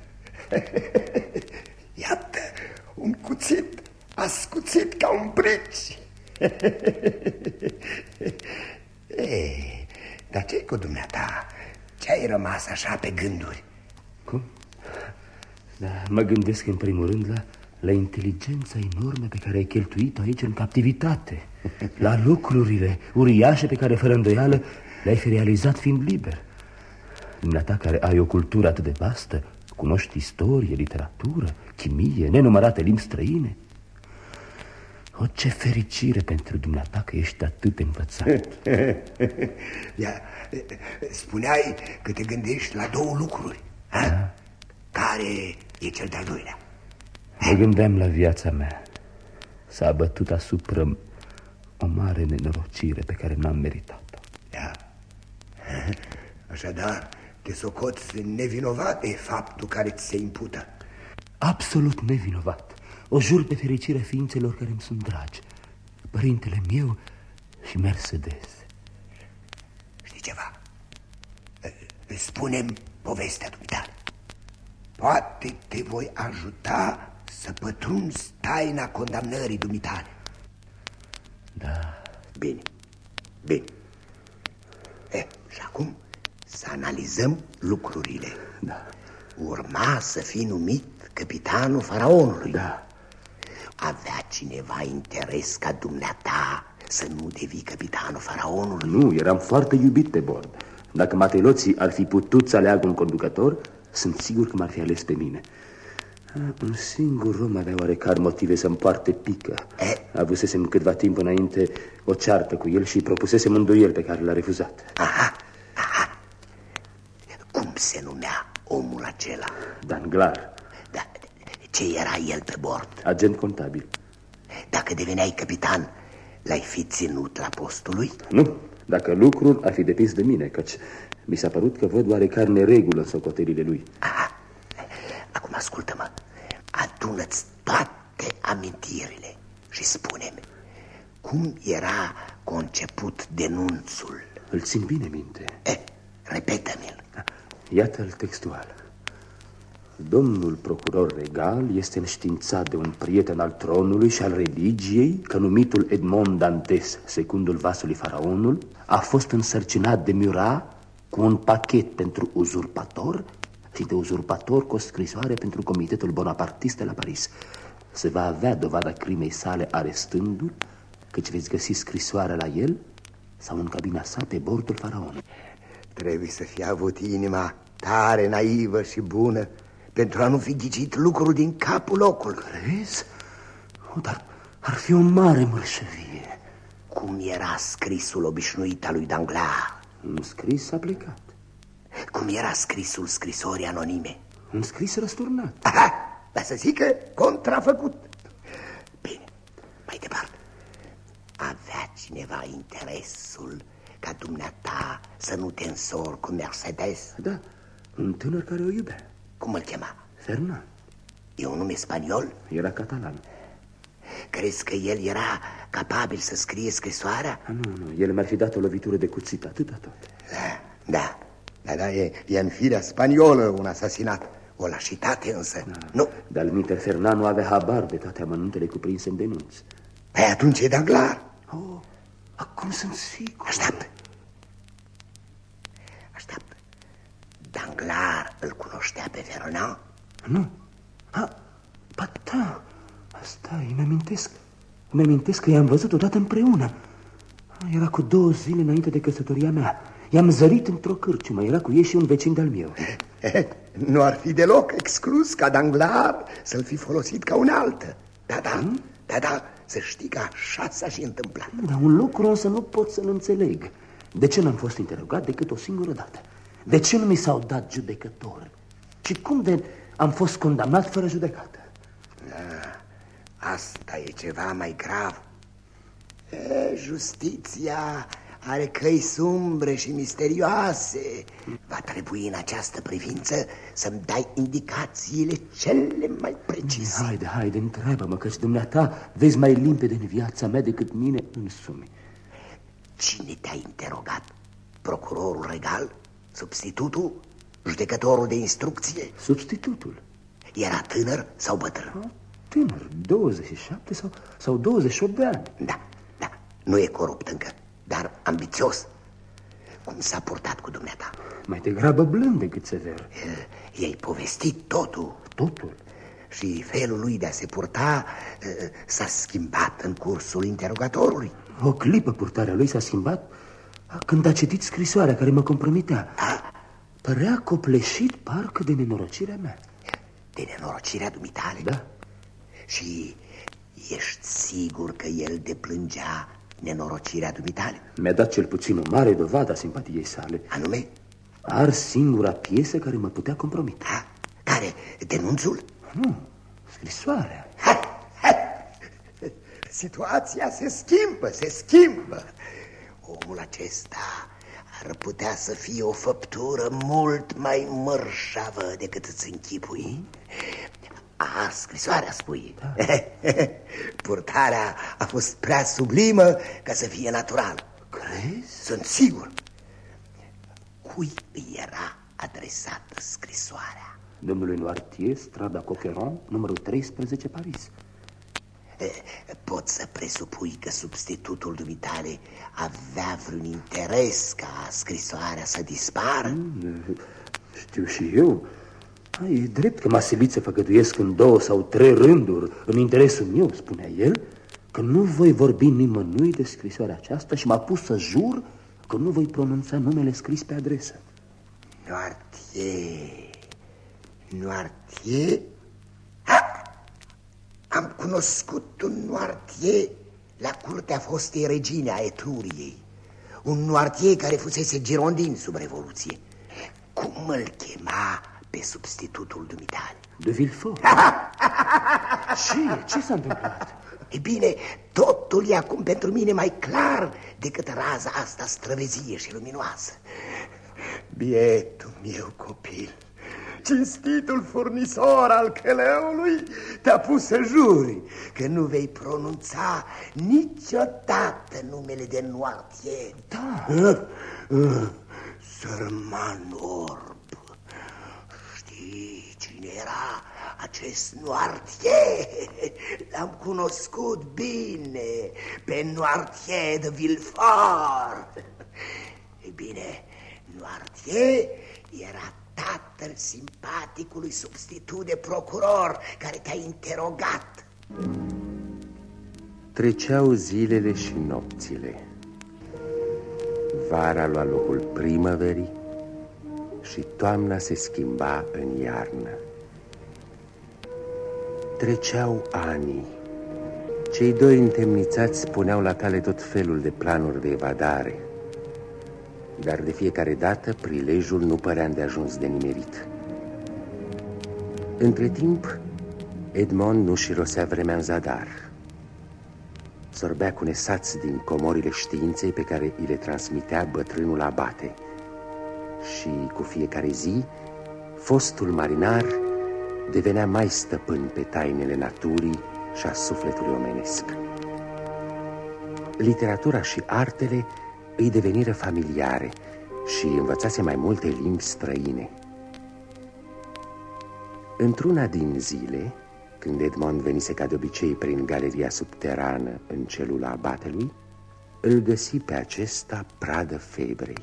Iată, un cuțit ascuțit ca un brici. Ei, dar ce-i cu dumneata? Ce-ai rămas așa pe gânduri?
Cum? Da, mă gândesc în primul rând la inteligența enormă pe care ai cheltuit-o aici în captivitate, la lucrurile uriașe pe care, fără îndoială, le-ai fi realizat fiind liber. Dumneata care ai o cultură atât de vastă, cunoști istorie, literatură, chimie, nenumărate limbi străine. O, ce fericire pentru dumneata că ești atât de învățat.
Ia, spuneai că te gândești la două lucruri, da? Care e cel de-al doilea?
Mă gândeam la viața mea. S-a abătut asupra o mare nenorocire pe care n-am meritat-o.
Da. Așadar, te socoți nevinovat de faptul care ți se impută.
Absolut nevinovat. O jur pe fericirea ființelor care îmi sunt dragi, părintele meu și Mercedes.
Știi ceva? Spune-mi povestea dumitale. Poate te voi ajuta să pătrunzi taina condamnării dumitale.
Da.
Bine, bine. Și acum să analizăm lucrurile.
Da.
Urma să fii numit capitanul faraonului.
Da.
Avea cineva interes ca dumneata să nu devii capitanul faraonului?
Nu, eram foarte iubit pe bord. Dacă mateloții ar fi putut să aleagă un conducător, sunt sigur că m-ar fi ales pe mine. Un singur om avea oarecare motive să-mi poarte pică. Avusesem câtva timp înainte o ceartă cu el și îi propusesem îndoieli pe care l-a refuzat.
Aha. Cum se numea omul acela?
Danglars.
Da. Ce era el pe bord?
Agent contabil.
Dacă deveneai capitan, l-ai fi ținut la postul lui?
Nu, dacă lucrul ar fi depins de mine, căci mi s-a părut că văd oarecare neregulă în socotelile lui.
Aha. Acum ascultă-mă. Adună-ți toate amintirile și spune-mi cum era conceput denunțul.
Îl țin bine minte.
Repetă-mi-l.
Iată-l textual. Domnul procuror regal este înștiințat de un prieten al tronului și al religiei că numitul Edmond Dantes, secundul vasului faraonul, a fost însărcinat de Murat cu un pachet pentru uzurpator și de uzurpator cu o scrisoare pentru Comitetul Bonapartist de la Paris. Se va avea dovada crimei sale arestându-l, căci veți găsi scrisoarea la el sau în cabina sa pe bordul faraonului.
Trebuie să fie avut inima tare, naivă și bună pentru a nu fi ghicit lucruri din capul locului.
Crezi? Dar ar fi o mare mărșăvie.
Cum era scrisul obișnuit al lui Danglars?
Un scris aplicat.
Cum era scrisul scrisorii anonime?
Un scris răsturnat.
Aha, dar să zic că contrafăcut. Bine, mai departe. Avea cineva interesul ca dumneata să nu te însori cu Mercedes?
Da, un tânăr care o iubea.
Cum îl chema?
Fernand.
E un nume spaniol?
Era catalan.
Crezi că el era capabil să scrie scrisoarea?
Nu, el mi-ar fi dat o lovitură de cuțit, atâta tot.
Da, e în firea spaniolă un asasinat. O lașitate însă, nu.
Dar minte, Fernand nu avea habar de toate amănuntele cuprinse în denunț.
Păi atunci e Danglars.
Acum sunt sigur.
Așteaptă. Danglars îl cunoștea pe Fernand?
Nu. Ba da. Asta îmi amintesc că i-am văzut odată împreună. Era cu 2 zile înainte de căsătoria mea. I-am zărit într-o cârciumă. Era cu ei și un vecin de-al meu.
Nu ar fi deloc exclus ca Danglars să-l fi folosit ca un altă. Da, să știi că așa s-a și întâmplat.
Dar un lucru însă nu pot să-l înțeleg. De ce n-am fost interogat decât o singură dată? De ce nu mi s-au dat judecători? Și cum de am fost condamnat fără judecată?
Asta e ceva mai grav. Justiția
are căi sumbre și misterioase. Va trebui în această privință să-mi dai indicațiile cele mai precise.
Haide, întreabă-mă, căci dumneata vezi mai limpede în viața mea decât mine însumi.
Cine te-a interogat? Procurorul regal? Substitutul? Judecătorul de instrucție?
Substitutul.
Era tânăr sau bătrân?
Tânăr, 27 sau 28 de ani.
Da, nu e corupt încă, dar ambițios. Cum s-a purtat cu dumneata?
Mai degrabă blând decât sever.
I-ai povestit totul?
Totul.
Și felul lui de a se purta s-a schimbat în cursul interogatorului?
O clipă purtarea lui s-a schimbat când a citit scrisoarea care mă compromitea. Părea copleșit parcă de nenorocirea mea.
De nenorocirea dumitale?
Da.
Și ești sigur că el deplângea nenorocirea dumitale?
Mi-a dat cel puțin o mare dovadă a simpatiei sale.
Anume?
Ar singura piesă care mă putea compromite.
Care? Denunțul?
Nu, scrisoarea.
Situația se schimbă. Omul acesta ar putea să fie o făptură mult mai mărșavă decât îți închipui. Scrisoarea, spui? Da. Purtarea a fost prea sublimă ca să fie naturală.
Crezi?
Sunt sigur. Cui îi era adresată scrisoarea?
Domnului Noirtier, strada Coqueron, numărul 13, Paris.
Pot să presupui că substitutul dumitale avea vreun interes ca scrisoarea să dispară?
Știu și eu. E drept că m-a silit să făgăduiesc în 2 sau 3 rânduri, în interesul meu, spunea el, că nu voi vorbi nimănui de scrisoarea aceasta și m-a pus să jur că nu voi pronunța numele scris pe adresă.
Noirtier? Am cunoscut un Noirtier la curtea fostei regine a Etruriei. Un Noirtier care fusese girondin sub Revoluție. Cum îl chema pe substitutul dumitale?
De Villefort. Ce s-a întâmplat?
E bine, totul e acum pentru mine mai clar decât raza asta străvezie și luminoasă. Bietul meu copil, cinstitul furnizor al călăului, te-a pus să juri că nu vei pronunța niciodată numele de Noirtier.
Da.
Sărman orb. Știi cine era acest Noirtier? L-am cunoscut bine, pe Noirtier de Villefort. E bine, Noirtier era tatăl simpaticului substitut de procuror care te-a interogat.
Treceau zilele și nopțile. Vara lua locul primăverii și toamna se schimba în iarnă. Treceau ani. Cei 2 întemnițați puneau la cale tot felul de planuri de evadare, dar de fiecare dată prilejul nu părea îndeajuns de nimerit. Între timp, Edmond nu-și rosea vremea în zadar. Sorbea cu nesați din comorile științei pe care îi le transmitea bătrânul abate. Și cu fiecare zi, fostul marinar devenea mai stăpân pe tainele naturii și a sufletului omenesc. Literatura și artele îi deveniră familiare și învățase mai multe limbi străine. Într-una din zile, când Edmond venise ca de obicei prin galeria subterană în celula abatelui, îl găsi pe acesta pradă febrei.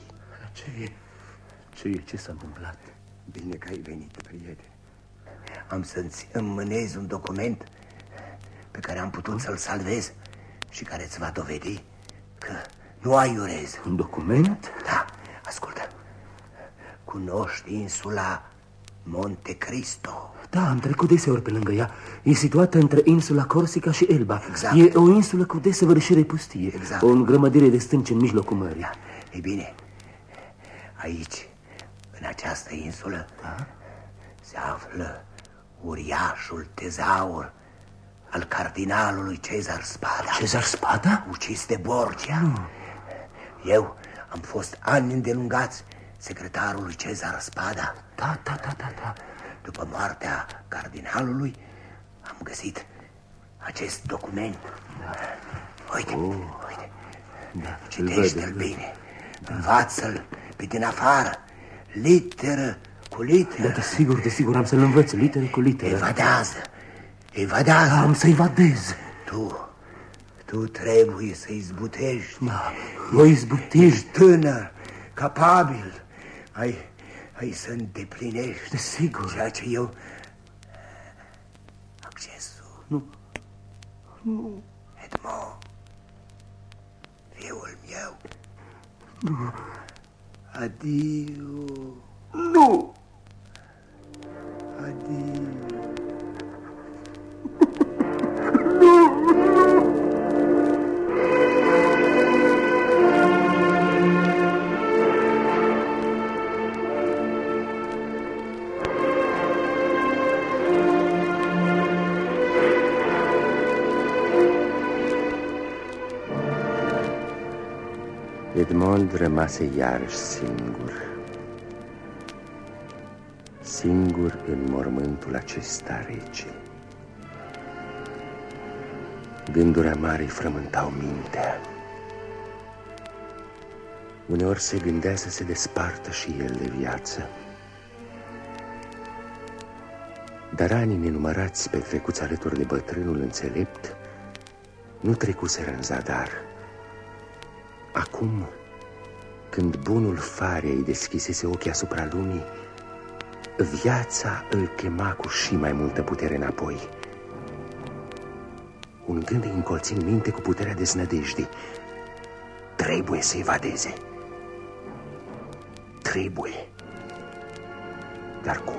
Ce s-a întâmplat?
Bine că ai venit, prietene. Am să-ți înmânez un document pe care am putut să-l salvez și care îți va dovedi că nu aiurez.
Un document?
Da, ascultă. Cunoști insula Monte Cristo?
Da, am trecut deseori pe lângă ea. E situată între insula Corsica și Elba.
Exact.
E o insulă cu desăvârșire pustie.
Exact.
O îngrămădire de stânci în mijlocul mării.
Da. Ei bine, aici, în această insulă, se află uriașul tezaur al cardinalului Cezar Spada.
Cezar Spada?
Ucis de Borgia. Eu am fost ani îndelungați secretarul lui Cezar Spada.
Da.
După moartea cardinalului am găsit acest document. Uite.
Da,
citește-l bine. Învață-l pe din afară, literă cu literă.
Da, desigur, am să-l învăț literă cu literă.
Evadează.
Am să evadez.
Tu trebuie să izbutești.
Eu izbutești.
Ești tânăr, capabil. Ai să îndeplinești.
Desigur.
Ceea ce eu... Accesul.
Nu.
Edmond, fiul meu.
Nu.
Adio.
Nu.
Adio.
Edmond rămase iarăși singur în mormântul acesta rece. Gânduri amare îi frământau mintea. Uneori se gândea să se despartă și el de viață. Dar anii nenumărați petrecuți alături de bătrânul înțelept nu trecuseră în zadar. Acum, când bunul Faria îi deschisese ochii asupra lumii, viața îl chema cu și mai multă putere înapoi. Un gând îi încolți în minte cu puterea deznădejdii. Trebuie să evadeze. Trebuie. Dar cum?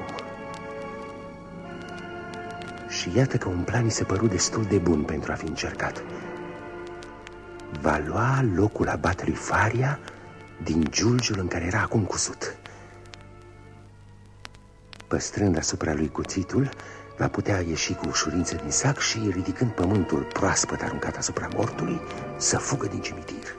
Și iată că un plan îi se păru destul de bun pentru a fi încercat. Va lua locul abaterii Faria din giulgiul în care era acum cusut. Păstrând asupra lui cuțitul, va putea ieși cu ușurință din sac și, ridicând pământul proaspăt aruncat asupra mortului, să fugă din cimitir.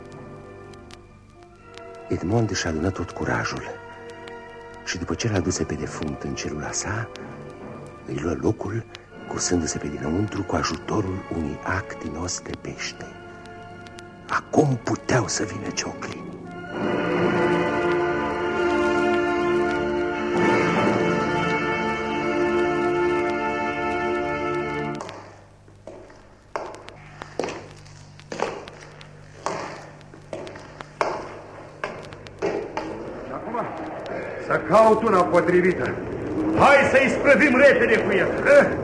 Edmond își adună tot curajul și, după ce l-a aduse pe defunct în celula sa, îi luă locul, cursându-se pe dinăuntru cu ajutorul unui actinos de pește. Acum puteau să vină cioclii.
Să caut una potrivită. Hai să-i sprăvim repede cu el.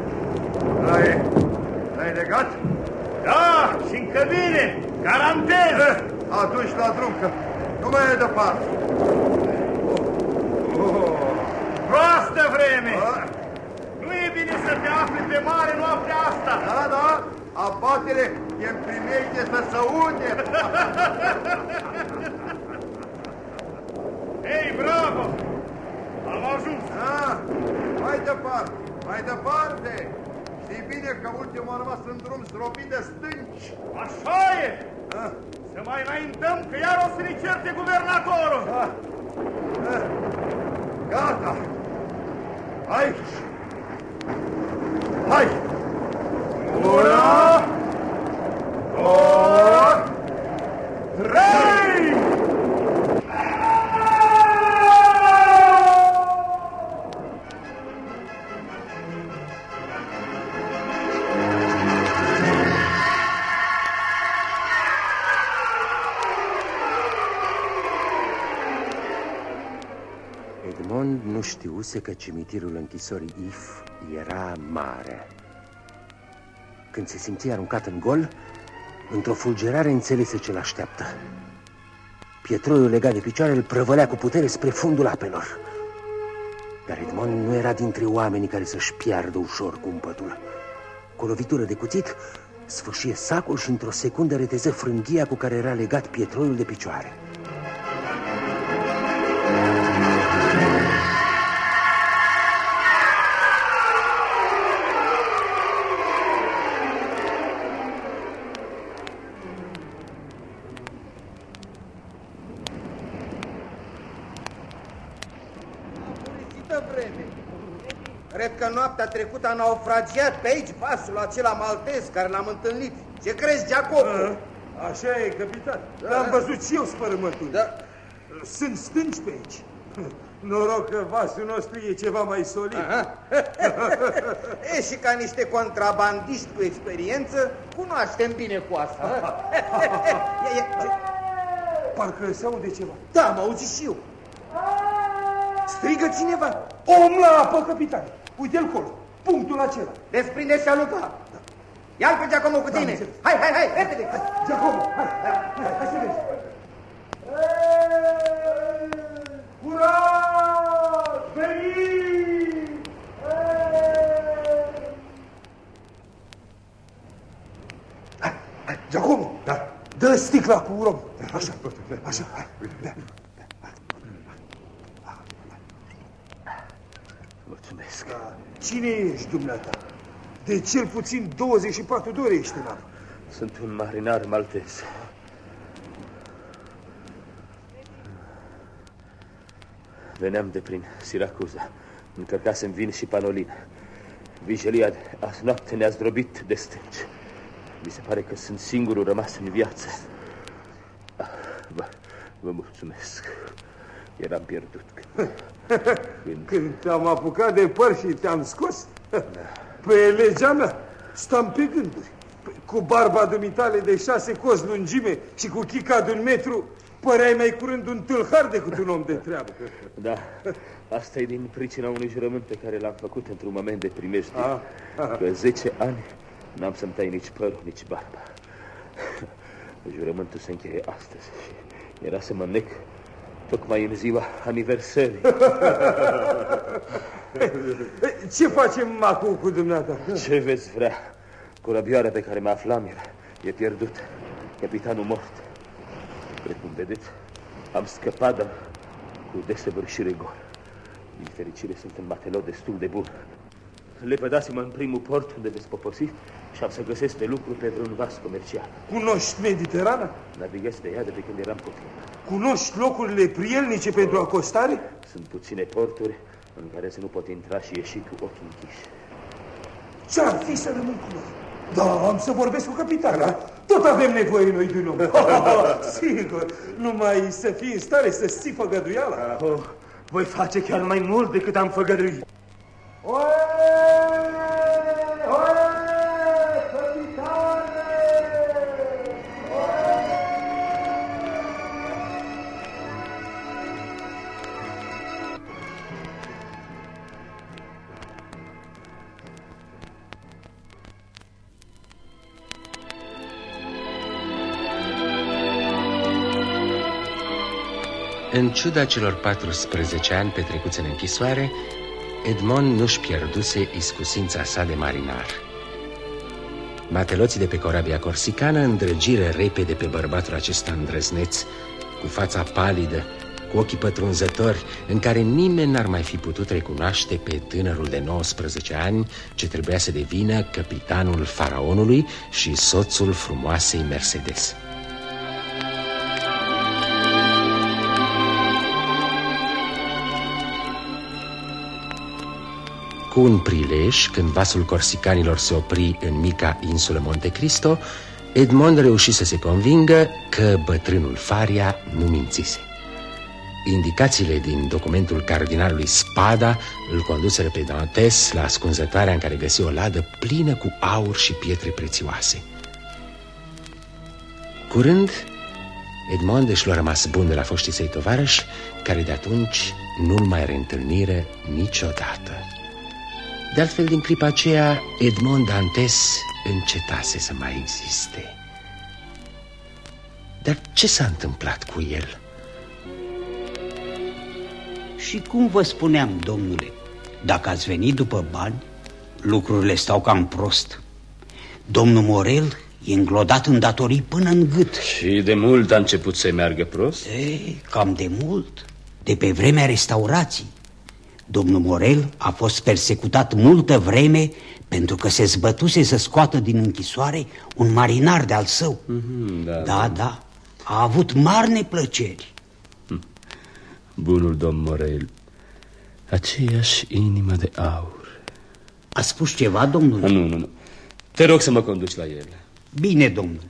L-ai legat? Da, și încă bine, garantez. Atunci la drum, că nu mai e departe. Proastă vreme! Nu e bine să te afli pe mare noaptea asta. Da, abatere e în primește să se unde. Ei, bravo! Am ajuns! Mai departe! Știi bine că ultimul a rămas în drum zdrobit de stânci. Așa e! Să mai înaintăm, că iar o să ne certe guvernatorul! Gata! Aici! Hai! 1, 2, 3!
Edmond nu știuse că cimitirul închisorii If era mare. Când se simțea aruncat în gol, într-o fulgerare înțelese ce l-așteaptă. Pietroiul legat de picioare îl prăvălea cu putere spre fundul apelor. Dar Edmond nu era dintre oamenii care să-și piardă ușor cumpătul. Cu o lovitură de cuțit, sfâșie sacul și într-o secundă reteză frânghia cu care era legat pietroiul de picioare.
vreme. Cred că noaptea trecută a naufragiat pe aici vasul acela maltez care l-am întâlnit. Ce crezi, Giacomo?
Așa e, capitan. L-am văzut și eu spărâmături.
Da.
Sunt stânci pe aici. Noroc că vasul nostru e ceva mai solid.
E, și ca niște contrabandiști cu experiență, cunoaștem bine coasta.
Parcă se aude ceva.
Da, am auzit și eu. Strigă cineva.
Om la apă, capitan. Uite-l colo, punctul acela.
Desprinde șalupa. Ia-l pe Giacomo cu tine. Hai, repede.
Giacomo, hai să vezi. Curat! Veniți! Hai, Giacomo, dă sticla cu rom. Așa, hai.
Mulțumesc.
Cine ești, dumneata? De cel puțin 24 de ore ești în apă.
Sunt un marinar maltez. Veneam de prin Siracuza. Încărcasem vin și panolină. Vigilia azi noapte ne-a zdrobit de stânci. Mi se pare că sunt singurul rămas în viață. Vă mulțumesc. Eram pierdut.
Când te-am apucat de păr și te-am scos, pe legea mea, stam pe gânduri. Cu barba dumitale de 6 cozi lungime și cu chica de 1 metru, păreai mai curând un tâlhar decât un om de treabă.
Da, asta e din pricina unui jurământ pe care l-am făcut într-un moment de primejdie. Că 10 ani n-am să-mi tai nici părul, nici barba. Jurământul se încheie astăzi și era să mă nec tocmai în ziua aniversării.
Ce facem acum cu dumneata?
Ce veți vrea? Corabioara pe care mă aflam e pierdut. Capitanul mort. Precum vedeți, am scăpat, dar cu desăvârșire gol. Din fericire sunt un matelot destul de bun. Lepădați-mă în primul port unde veți poposi și am să găsesc de lucru pe vreun vas comercial.
Cunoști Mediterana?
Navighez de ea de pe când eram copil.
Cunoști locurile prielnice pentru acostare?
Sunt puține porturi în care se nu pot intra și ieși cu ochii închiși.
Ce-ar fi să rămân cu noi? Da, am să vorbesc cu capitana. Tot avem nevoie noi de un om. Sigur, numai să fii în stare să ții făgăduiala.
Voi face chiar mai mult decât am făgăduit.
În ciuda celor 14 ani petrecuți în închisoare, Edmond nu-și pierduse iscusința sa de marinar. Mateloții de pe corabia corsicană îndrăgiră repede pe bărbatul acesta îndrăzneț, cu fața palidă, cu ochii pătrunzători, în care nimeni n-ar mai fi putut recunoaște pe tânărul de 19 ani ce trebuia să devină capitanul faraonului și soțul frumoasei Mercedes. Cu un prilej, când vasul corsicanilor se opri în mica insulă Monte Cristo, Edmond reuși să se convingă că bătrânul Faria nu mințise. Indicațiile din documentul cardinalului Spada îl conduseră pe Dantes la ascunzătoarea în care găsi o ladă plină cu aur și pietre prețioase. Curând, Edmond își lua rămas bun de la foștii săi tovarăși, care de atunci nu-l mai reîntâlniră niciodată. De altfel, din clipa aceea, Edmond Dantes încetase să mai existe. Dar ce s-a întâmplat cu el?
Și cum vă spuneam, domnule, dacă ați venit după bani, lucrurile stau cam prost. Domnul Morel e înglodat în datorii până în gât.
Și de mult a început să meargă prost?
Ei, cam de mult. De pe vremea restaurației. Domnul Morel a fost persecutat multă vreme pentru că se zbătuse să scoată din închisoare un marinar de-al său. Da, a avut mari neplăceri.
Bunul domn Morel. Aceeași inimă de aur.
A spus ceva, domnule?
Nu. Te rog să mă conduci la el.
Bine, domnule.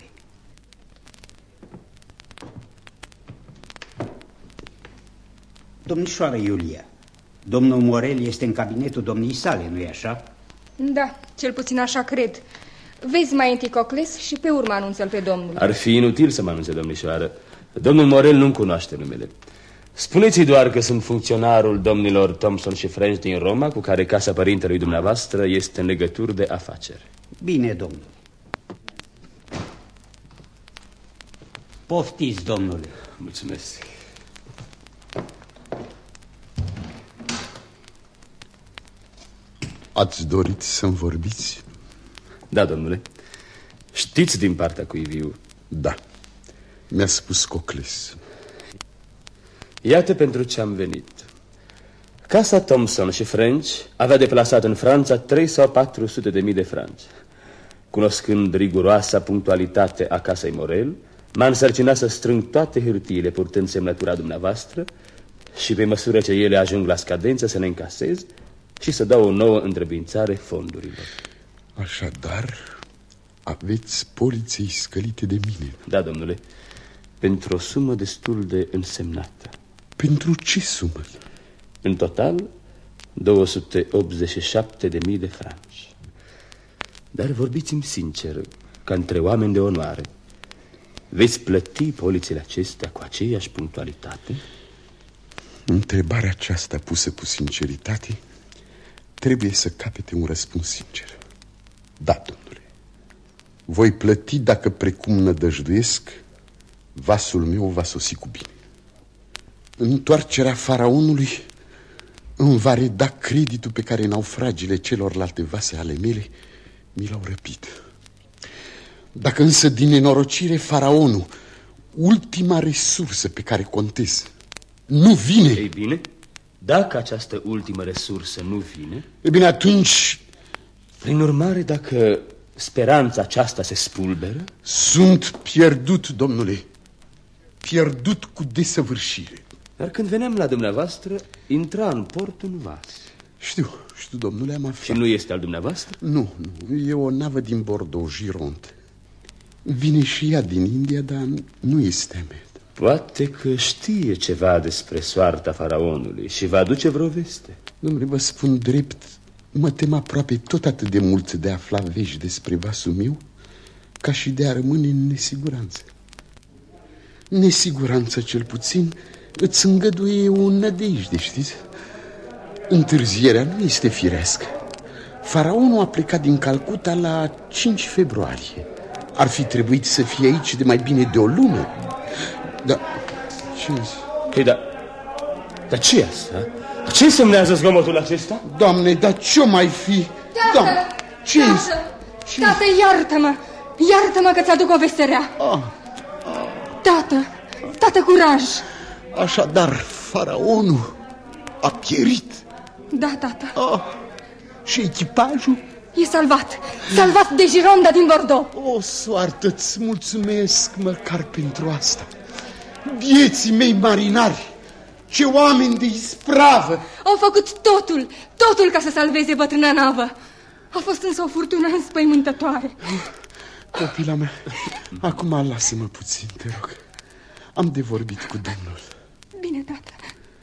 Domnișoară Iulia, domnul Morel este în cabinetul domniei sale, nu-i așa?
Da, cel puțin așa cred. Vezi mai întâi Cocles și pe urmă anunță-l pe domnul.
Ar fi inutil să mă anunțe, domnișoară. Domnul Morel nu-mi cunoaște numele. Spuneți-i doar că sunt funcționarul domnilor Thompson și French din Roma, cu care casa părintelui dumneavoastră este în legături de afaceri.
Bine, domnule. Poftiți, domnule.
Mulțumesc.
Ați dorit să-mi vorbiți?
Da, domnule. Știți din partea cui viu?
Da. Mi-a spus Cocles.
Iată pentru ce am venit. Casa Thompson și French avea deplasat în Franța 3 sau 400 de mii de franci. Cunoscând riguroasa punctualitate a casei Morel, m-a însărcinat să strâng toate hârtiile purtând semnătura dumneavoastră și pe măsură ce ele ajung la scadență să ne încasez și să dau o nouă întrebuințare fondurilor.
Așadar, aveți poliței scălite de mine?
Da, domnule, pentru o sumă destul de însemnată.
Pentru ce sumă?
În total, 287.000 de franci. Dar vorbiți-mi sincer, ca între oameni de onoare, veți plăti polițele acestea cu aceeași punctualitate?
Întrebarea aceasta pusă cu sinceritate trebuie să capete un răspuns sincer. Da, domnule. Voi plăti dacă, precum nădăjduiesc, vasul meu va sosi cu bine. Întoarcerea faraonului îmi va reda creditul pe care naufragile celorlalte vase ale mele mi l-au răpit. Dacă însă din nenorocire faraonul, ultima resursă pe care contez, nu vine...
Ei bine, dacă această ultimă resursă nu vine...
E bine, atunci...
Prin urmare, dacă speranța aceasta se spulberă...
Sunt pierdut, domnule. Pierdut cu desăvârșire.
Dar când veneam la dumneavoastră, intra în port un vas.
Știu, domnule, am aflat.
Și nu este al dumneavoastră?
Nu, e o navă din Bordeaux, Gironde. Vine și ea din India, dar nu este a mea.
Poate că știe ceva despre soarta faraonului și va aduce vreo veste.
Domnule, vă spun drept, mă tem aproape tot atât de mult de a afla vești despre vasul meu, ca și de a rămâne în nesiguranță. Nesiguranța, cel puțin, îți îngăduie o nădejde, știți? Întârzierea nu este firească. Faraonul a plecat din Calcuta la 5 februarie. Ar fi trebuit să fie aici de mai bine de o lună. Da, ce zici?
Păi, dar ce e asta? Ce însemnează zgomotul acesta?
Doamne, dar ce-o mai fi?
Tată,
ce
tată, iartă-mă! Iartă-mă că ți-aduc o veste rea. Tată, curaj!
Așadar, faraonul a pierit.
Da, tată.
Și echipajul?
E salvat de Gironda din Bordeaux.
O, soartă, îți mulțumesc măcar pentru asta. Vieții mei marinari, ce oameni de ispravă.
Au făcut totul ca să salveze bătrâna navă. A fost însă o furtună înspăimântătoare.
Copila mea, acum lasă-mă puțin, te rog. Am de vorbit cu domnul.
Bine, tată.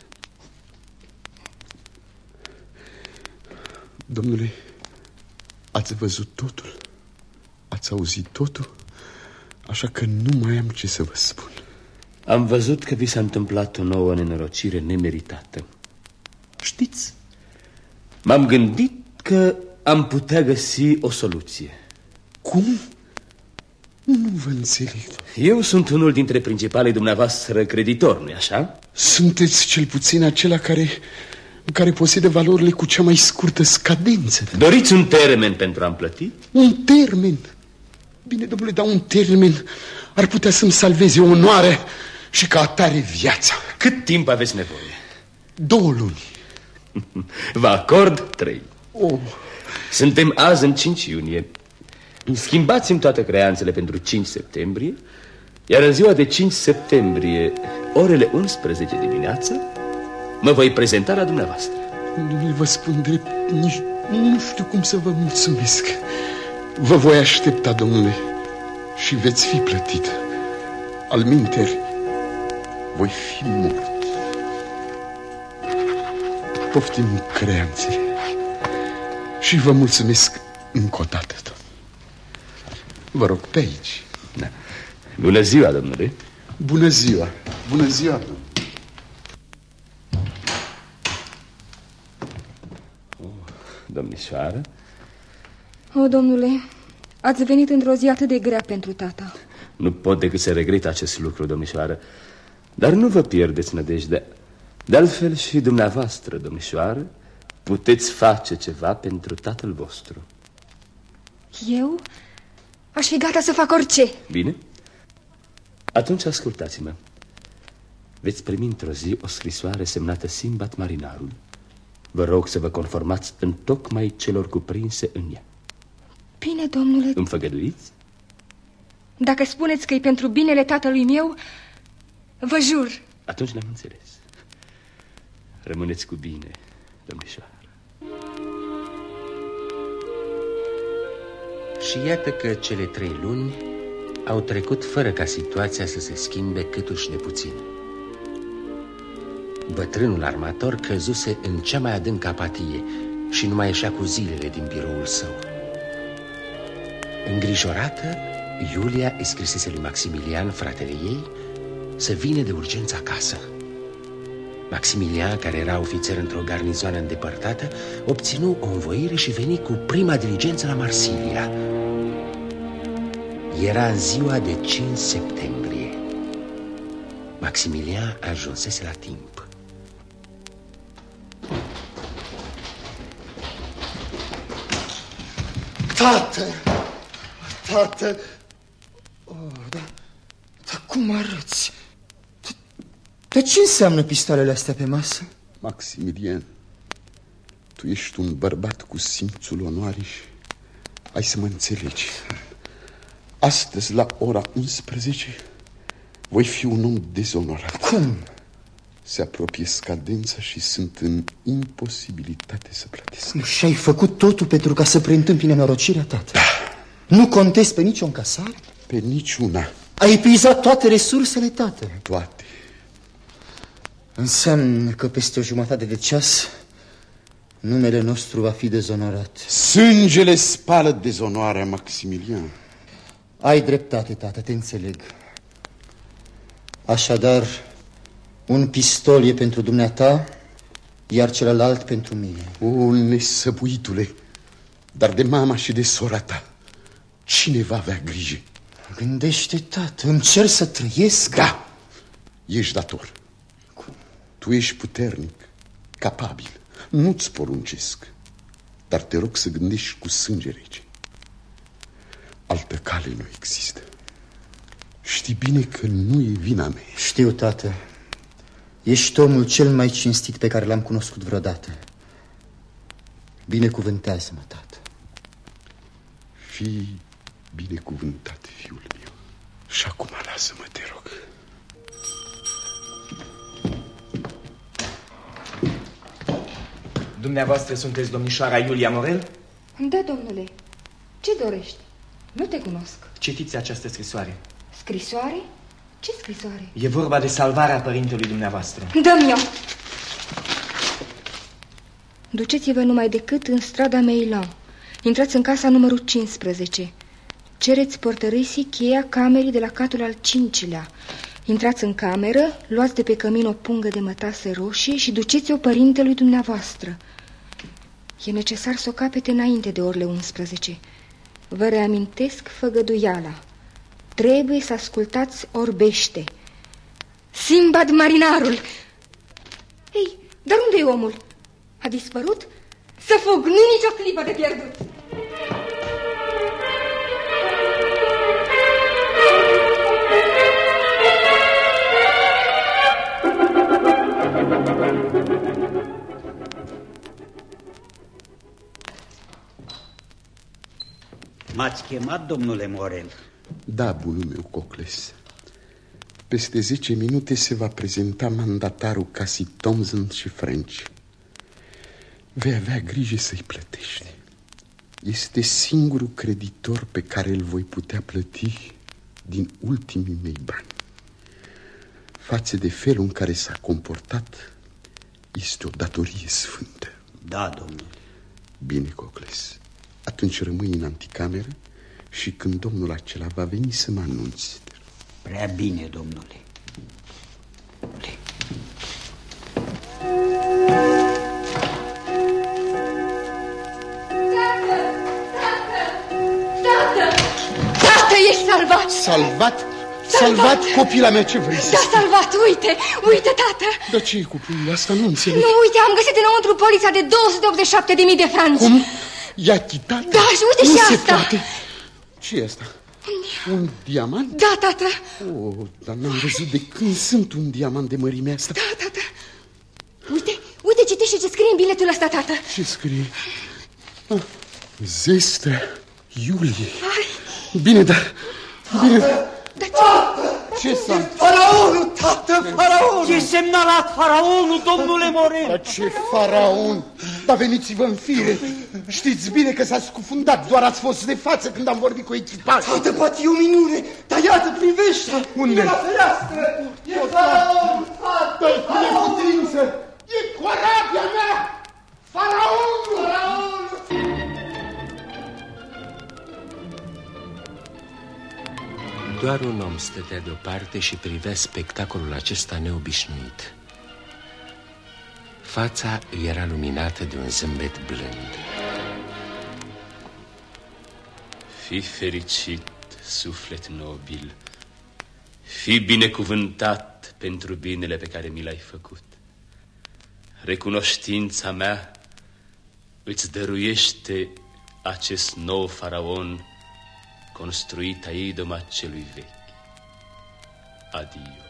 Domnule, ați văzut totul? Ați auzit totul? Așa că nu mai am ce să vă spun.
Am văzut că vi s-a întâmplat o nouă nenorocire nemeritată. Știți, m-am gândit că am putea găsi o soluție.
Cum? Nu vă înțeleg.
Eu sunt unul dintre principalii dumneavoastră creditori, nu-i așa?
Sunteți cel puțin acela care posedă valorile cu cea mai scurtă scadență.
Doriți un termen pentru a-mi plăti?
Un termen? Bine, domnule, dar un termen ar putea să-mi salveze onoarea și ca atare viața.
Cât timp aveți nevoie?
2 luni.
Vă acord 3. Suntem azi în 5 iunie. Schimbați-mi toate creanțele pentru 5 septembrie, iar în ziua de 5 septembrie, orele 11 dimineață, mă voi prezenta la dumneavoastră.
Domnule, vă spun drept, nici nu știu cum să vă mulțumesc. Vă voi aștepta, domnule, și veți fi plătit. Alminteri, voi fi mort. Poftim creanțele. Și vă mulțumesc încă o dată, domnule. Vă rog, pe aici.
Da. Bună ziua, domnule.
Bună ziua. Bună ziua, domnule.
Domnișoară?
O, domnule, ați venit într-o zi atât de grea pentru tata.
Nu pot decât să regret acest lucru, domnișoară. Dar nu vă pierdeți nădejdea. De altfel și dumneavoastră, domnișoară, puteți face ceva pentru tatăl vostru.
Eu? Aș fi gata să fac orice.
Bine? Atunci ascultați-mă. Veți primi într-o zi o scrisoare semnată Simbad Marinarul. Vă rog să vă conformați întocmai celor cuprinse în ea.
Bine, domnule.
Îmi făgăduiți?
Dacă spuneți că e pentru binele tatălui meu, vă jur.
Atunci ne-am înțeles. Rămâneți cu bine, domnișoară.
Și iată că cele 3 luni au trecut fără ca situația să se schimbe câtuși de puțin. Bătrânul armator căzuse în cea mai adâncă apatie și nu mai ieșea cu zilele din biroul său. Îngrijorată, Iulia îi scrisese lui Maximilian, fratele ei, să vină de urgență acasă. Maximilian, care era ofițer într-o garnizoană îndepărtată, obținu o învoire și veni cu prima diligență la Marsilia. Era în ziua de 5 septembrie. Maximilian ajunsese la timp.
Tată! Tată! Oh, dar cum arăți? Dar ce înseamnă pistolele astea pe masă?
Maximilian, tu ești un bărbat cu simțul onorii și ai să mă înțelegi. Astăzi, la ora 11, voi fi un om dezonorat.
Cum?
Se apropie scadența și sunt în imposibilitate să plătesc.
Și ai făcut totul pentru ca să preîntâmpine norocirea, tată? Da. Nu contezi pe nicio încasare?
Pe niciuna.
Ai epuizat toate resursele, tată?
Toate.
Înseamnă că peste o jumătate de ceas numele nostru va fi dezonorat.
Sângele spală dezonoarea, Maximilian.
Ai dreptate, tată, te înțeleg. Așadar, un pistol e pentru dumneata, iar celălalt pentru mine.
O, nesăbuitule, dar de mama și de sora ta, cine va avea grijă?
Gândește, tată, îmi cer să trăiesc?
Da, ești dator. Tu ești puternic, capabil, nu-ți poruncesc, dar te rog să gândești cu sânge rece. Altă cale nu există. Știi bine că nu e vina mea.
Știu, tată. Ești omul cel mai cinstit pe care l-am cunoscut vreodată. Binecuvântează-mă, tată.
Fii binecuvântat, fiul meu. Și acum lasă-mă, te rog.
Dumneavoastră sunteți domnișoara Iulia Morel?
Da, domnule. Ce dorești? Nu te cunosc.
Citiți această scrisoare.
Scrisoare? Ce scrisoare?
E vorba de salvarea părintelui dumneavoastră.
Dă-mi-o! Duceți-vă numai decât în strada Meilan. Intrați în casa numărul 15. Cereți portărisii cheia camerei de la catul al 5-lea. Intrați în cameră, luați de pe cămin o pungă de mătase roșie și duceți-o părintelui dumneavoastră. E necesar să o capete înainte de orele 11. Vă reamintesc făgăduiala. Trebuie să ascultați orbește. Simbad Marinarul! Ei, dar unde e omul? A dispărut? Să fug, nu nicio clipă de pierdut!
M-ați chemat, domnule Morel?
Da, bunul meu, Cocles. Peste 10 minute se va prezenta mandatarul casei Thomson și French. Vei avea grijă să-i plătești. Este singurul creditor pe care îl voi putea plăti din ultimii mei bani. Față de felul în care s-a comportat, este o datorie sfântă.
Da, domnule.
Bine, Cocles. Atunci rămâi în anticameră și când domnul acela va veni să mă anunți.
Prea bine, domnule.
Tată, ești salvat!
Salvat? Salvat copila mea, ce vrei să
spui? Da, salvat, uite, tată!
Dar ce e cu pâinile asta? Nu înțeleg.
Nu, uite, am găsit înăuntru polița de 287.000 de franci.
Cum? I-a chitat?
Da, și uite
nu
și
se
asta.
Poate. Ce e asta? Un diamant?
Da, tată.
Oh, dar n-am văzut de când sunt un diamant de mărimea asta.
Da, tată. Uite, citește ce scrie în biletul ăsta, tată.
Ce scrie? Zestra Iulie. Bine, dar... Bine. Ce s-a...
Faraonul, tată, faraonul!
E semnalat faraonul, domnule Morel!
Dar ce faraon? Dar veniți-vă în fire! Știți bine că s-a scufundat, doar ați fost de față când am vorbit cu echipajul.
Tată, poate e o minune, dar iată, privește!
Unde?
E la fereastră! E faraonul, tată!
Dar cum e putință? E corabia mea! Faraonul!
Faraonul!
Doar un om stătea deoparte și privea spectacolul acesta neobișnuit. Fața îi era luminată de un zâmbet blând.
Fii fericit, suflet nobil. Fii binecuvântat pentru binele pe care mi l-ai făcut. Recunoștința mea îți dăruiește acest nou faraon construit a idoma celui vechi. Adio.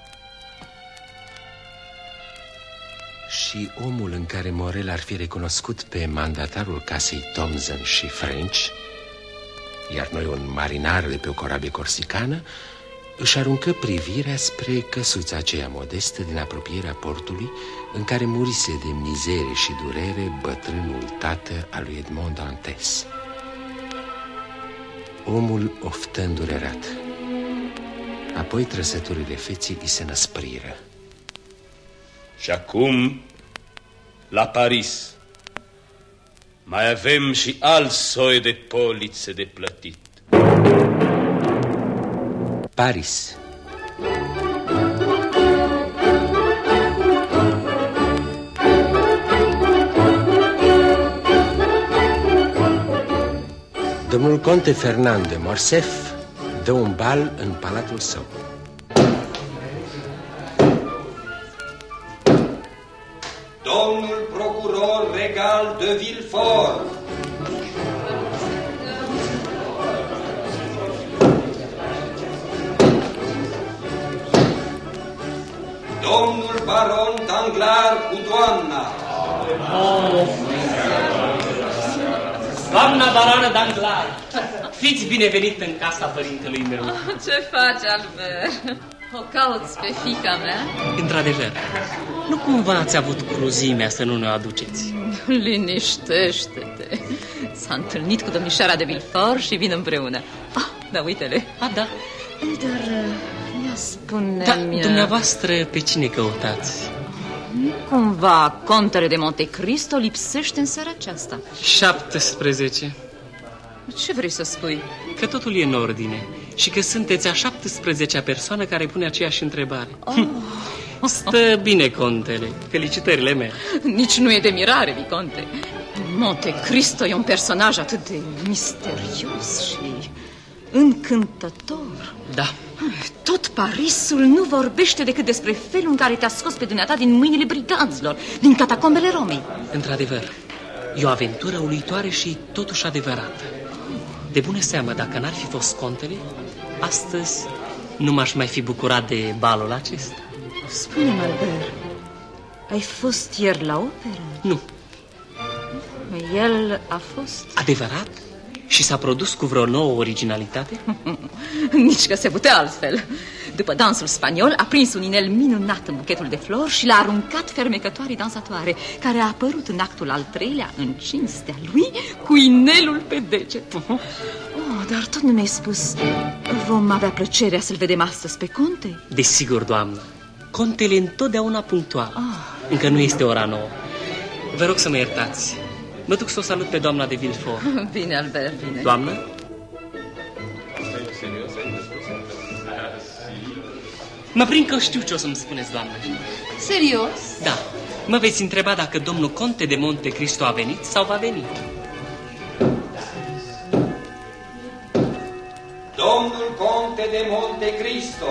Și omul în care Morel ar fi recunoscut pe mandatarul casei Thomson și French, iar noi un marinar de pe o corabie corsicană, își aruncă privirea spre căsuța aceea modestă din apropierea portului, în care murise de mizerie și durere bătrânul tată al lui Edmond Dantes. Omul oftă îndurerat. Apoi trăsăturile feței îi se năspriră.
Și acum, la Paris, mai avem și alt soi de polițe de plătit.
Paris. Domnul conte Fernand de Morcerf dă un bal în palatul său.
Domnul procuror regal de Villefort. Domnul baron Danglars cu doamna.
Doamna baronă Danglars, fiți binevenit în casa părintelui meu.
Ce faci, Albert? O cauți pe fiica mea?
Într-adevăr, nu cumva ați avut cruzimea să nu ne aduceți?
Liniștește-te. S-a întâlnit cu domnișoara de Villefort și vin împreună. Da, uite-le.
Da.
Dar, ia spune-mi...
Da, dumneavoastră pe cine căutați?
Nu cumva contele de Monte Cristo lipsește în seara aceasta?
17.
Ce vrei să spui?
Că totul e în ordine și că sunteți a 17-a persoană care pune aceeași întrebare. Stă bine, contele. Felicitările mele.
Nici nu e de mirare, Viconte. Monte Cristo e un personaj atât de misterios și încântător.
Da.
Tot Parisul nu vorbește decât despre felul în care te-a scos pe dumneata din mâinile briganților, din catacombele Romei.
Într-adevăr, e o aventură uluitoare și totuși adevărată. De bună seamă, dacă n-ar fi fost contele, astăzi nu m-aș mai fi bucurat de balul acesta.
Spune-mi, Albert, ai fost ieri la operă?
Nu.
El a fost?
Adevărat? Și s-a produs cu vreo nouă originalitate?
Nici că se putea altfel. După dansul spaniol, a prins un inel minunat în buchetul de flori și l-a aruncat fermecătoarei dansatoare, care a apărut în actul al treilea, în cinstea lui, cu inelul pe deget. Dar tot nu mi-ai spus, vom avea plăcerea să-l vedem astăzi pe conte?
Desigur, doamnă. Contele întotdeauna punctual. Încă nu este ora 9. Vă rog să mă iertați. Mă duc să o salut pe doamna de Villefort.
Bine, Albert, bine.
Doamnă? Mă prind că știu ce o să-mi spuneți, doamnă.
Serios?
Da. Mă veți întreba dacă domnul conte de Monte Cristo a venit sau va veni.
Domnul conte de Monte Cristo.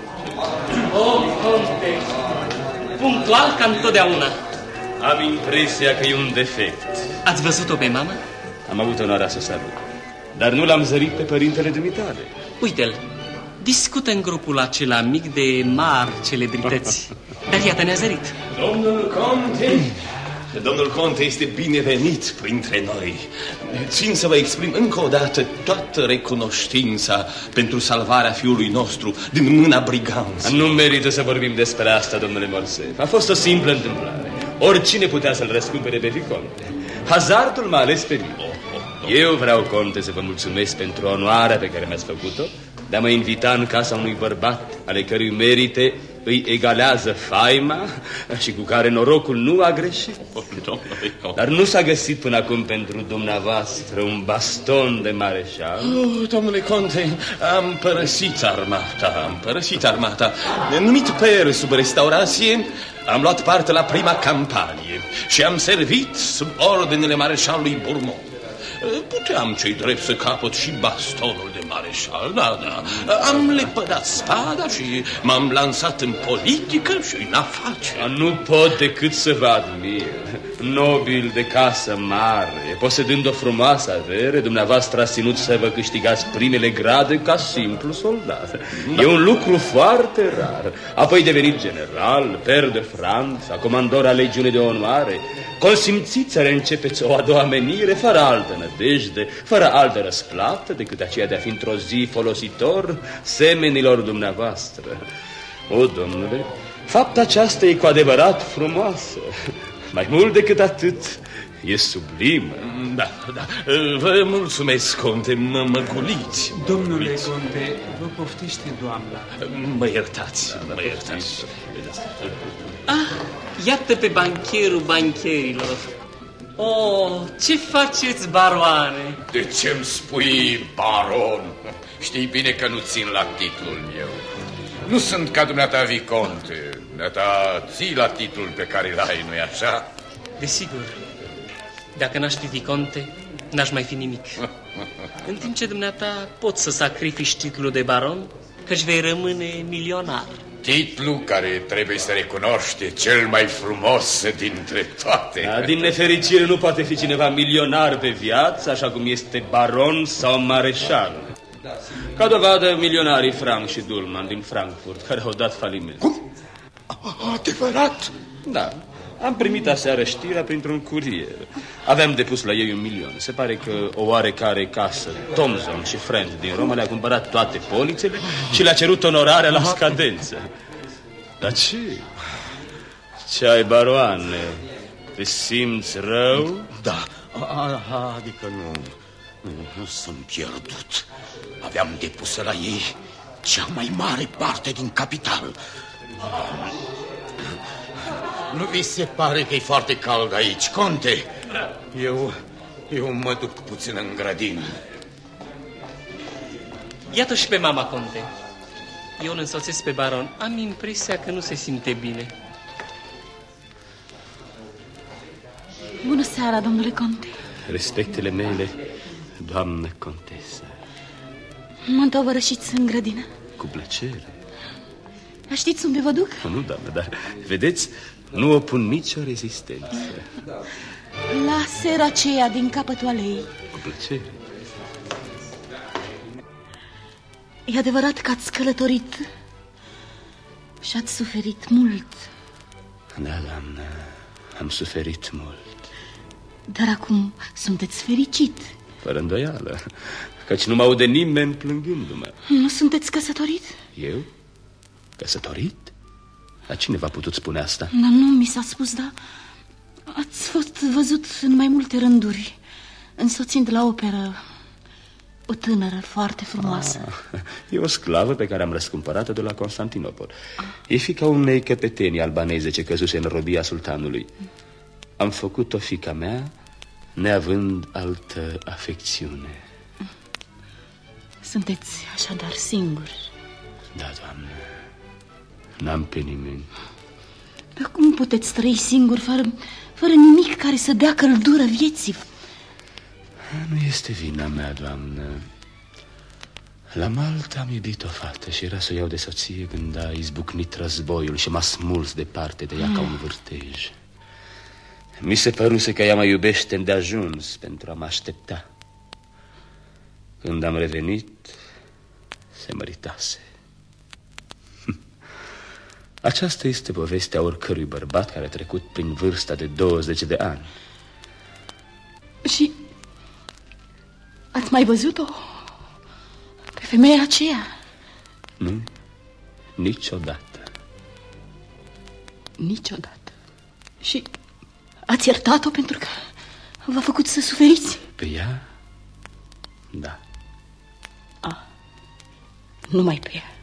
Conte, punctual ca întotdeauna.
Am impresia că e un defect.
Ați văzut-o pe mamă?
Am avut onoarea să salut, dar nu l-am zărit pe părintele dumitale.
Uite-l, discută în grupul acela mic de mari celebrități. Dar iată, ne-a zărit.
Domnul conte este binevenit printre noi. Țin să vă exprim încă o dată toată recunoștința pentru salvarea fiului nostru din mâna briganților.
Nu merită să vorbim despre asta, domnule Morcerf. A fost o simplă întâmplare. Oricine putea să-l răscumpere pe Viconte. Hazardul m-a ales pe mine. Eu vreau, conte, să vă mulțumesc pentru onoarea pe care mi-ați făcut-o de a mă invita în casa unui bărbat ale cărui merite îi egalează faima și cu care norocul nu a greșit. Dar nu s-a găsit până acum pentru dumneavoastră un baston de mareșal?
Domnule conte, am părăsit armata. Numit per sub restaurație, am luat parte la prima campanie și am servit sub ordinele mareșalului Bourmont. Puteam cei drept să capăt și bastonul de mareșal, da. Am lepădat spada și m-am lansat în politică și în afaceri.
Nu pot decât să vă admir. Nobil de casă mare, posedând o frumoasă avere, dumneavoastră ați ținut să vă câștigați primele grade ca simplu soldat. E un lucru foarte rar. Apoi devenit general, per de Franța, comandor al legiunii de onoare. Consimțiți să reîncepeți o a doua menire fără altă nădejde, fără altă răsplată decât aceea de a fi într-o zi folositor semenilor dumneavoastră. O, domnule, fapta aceasta e cu adevărat frumoasă. Mai mult decât atât, e sublimă.
Da. Vă mulțumesc, conte, mă goliți.
Domnule conte, vă poftește doamna.
Mă iertați.
Iată pe bancherul bancherilor. Ce faceți, baroane?
De ce-mi spui baron? Știi bine că nu țin la titlul meu. Nu sunt ca dumneata viconte. Dumneata ții la titlul pe care îl ai, nu-i așa?
Desigur. Dacă n-aș fi viconte, n-aș mai fi nimic. În timp ce dumneata pot să sacrifici titlul de baron, căci vei rămâne milionar.
Titlu care trebuie să recunoște cel mai frumos dintre toate.
Da, din nefericire nu poate fi cineva milionar pe viață, așa cum este baron sau mareșal. Ca dovadă, milionarii Frank și Dulman din Frankfurt, care au dat faliment.
Cum? Adevărat?
Da. Am primit aseară știrea printr-un curier. Aveam depus la ei 1 milion. Se pare că o oarecare casă, Thomson și Friend din Roma, le-a cumpărat toate polițele și le-a cerut onorarea la scadență. Dar ce? Ce ai, baroane? Te simți rău?
Da, adică nu sunt pierdut. Aveam depusă la ei cea mai mare parte din capital. Nu vi se pare că e foarte cald aici, conte? Eu mă duc puțin în grădină.
Iată și pe mama, conte. Eu îl însoțesc pe baron. Am impresia că nu se simte bine.
Bună seara, domnule conte.
Respectele mele, doamnă contesă.
Mă întovărășiți în grădină?
Cu plăcere.
Știți unde vă duc?
Nu, doamnă, dar vedeți, nu opun nicio rezistență.
La sera aceea din capătul aleii.
Cu plăcere.
E adevărat că ați călătorit și ați suferit mult.
Da, doamnă, am suferit mult.
Dar acum sunteți fericit.
Fără îndoială, căci nu mă aude nimeni plângându-mă.
Nu sunteți căsătorit?
Eu? Căsătorit? Dar cine v-a putut spune asta?
Nu mi s-a spus, dar ați fost văzut în mai multe rânduri, însoțind la operă o tânără foarte frumoasă.
E o sclavă pe care am răscumpărat-o de la Constantinopol. E fiica unei căpetenii albaneze ce căzuse în robia sultanului. Am făcut-o fiica mea neavând altă afecțiune.
Sunteți așadar singuri?
Da, Doamne. N-am pe nimeni.
Dar cum puteți trăi singuri fără nimic care să dea căldură vieții?
Nu este vina mea, Doamnă. La Malta am iubit o fată și era să o iau de soție când a izbucnit războiul și m-a smuls departe de ea ca un vârtej. Mi se păruse că ea mă iubește îndeajuns pentru a mă aștepta. Când am revenit, se măritase. Aceasta este povestea oricărui bărbat care a trecut prin vârsta de 20 de ani.
Și ați mai văzut-o pe femeia aceea?
Nu, niciodată.
Niciodată. Și ați iertat-o pentru că v-a făcut să suferiți?
Pe ea? Da.
Numai pe ea.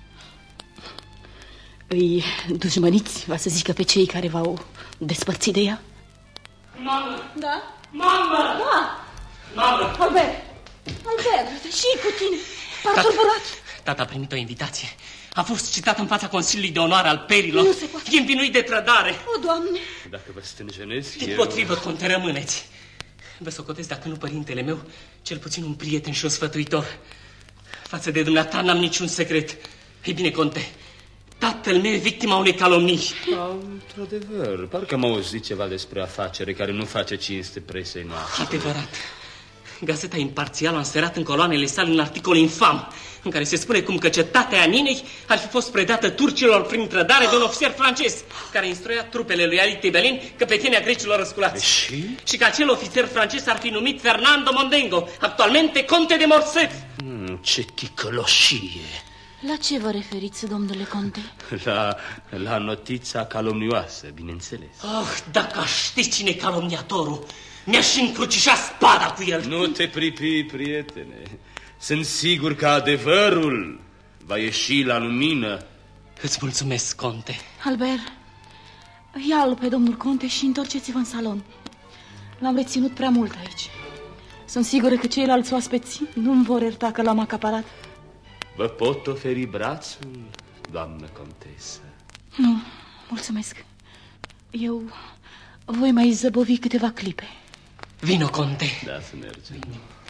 Îi dușmăniți, va să zică, pe cei care v-au despărțit de ea?
Mamă!
Da?
Mamă!
Da!
Mamă!
Albert, și cu tine, par tulburat.
Tata a primit o invitație. A fost citat în fața Consiliului de Onoare al Perilor.
Nu se poate.
E învinuit de trădare.
O, Doamne!
Dacă vă stânjenesc,
Dimpotrivă, conte, rămâneți. Vă socotesc, dacă nu părintele meu, cel puțin un prieten și un sfătuitor. Față de dumneata n-am niciun secret. Ei bine, conte, tatăl meu e victima unei calomnii.
Într-adevăr, parcă am auzit ceva despre afacere care nu face cinste presei noastre.
Adevărat. Gazeta Imparțială a înserat în coloanele sale un articol infam în care se spune cum că cetatea Aninei ar fi fost predată turcilor prin trădare de un ofițer francez care instruia trupele lui Ali Tebelin, căpetenia grecilor răsculați. Și că acel ofițer francez ar fi numit Fernando Mondengo, actualmente conte de Morcerf.
Ce ticăloșie!
La ce vă referiți, domnule conte?
La notița calomnioasă, bineînțeles.
Dacă aș ști cine e calomniatorul, mi-aș încrucișa spada cu el.
Nu te pripi, prietene. Sunt sigur că adevărul va ieși la lumină.
Îți mulțumesc, conte.
Albert, ia-l pe domnul conte și întorceți-vă în salon. L-am reținut prea mult aici. Sunt sigură că ceilalți oaspeți nu-mi vor ierta că l-am acaparat.
Vă pot oferi brațul, doamnă contesă?
Nu, mulțumesc. Eu voi mai zăbovi câteva clipe.
Vino, conte.
Da, să mergem.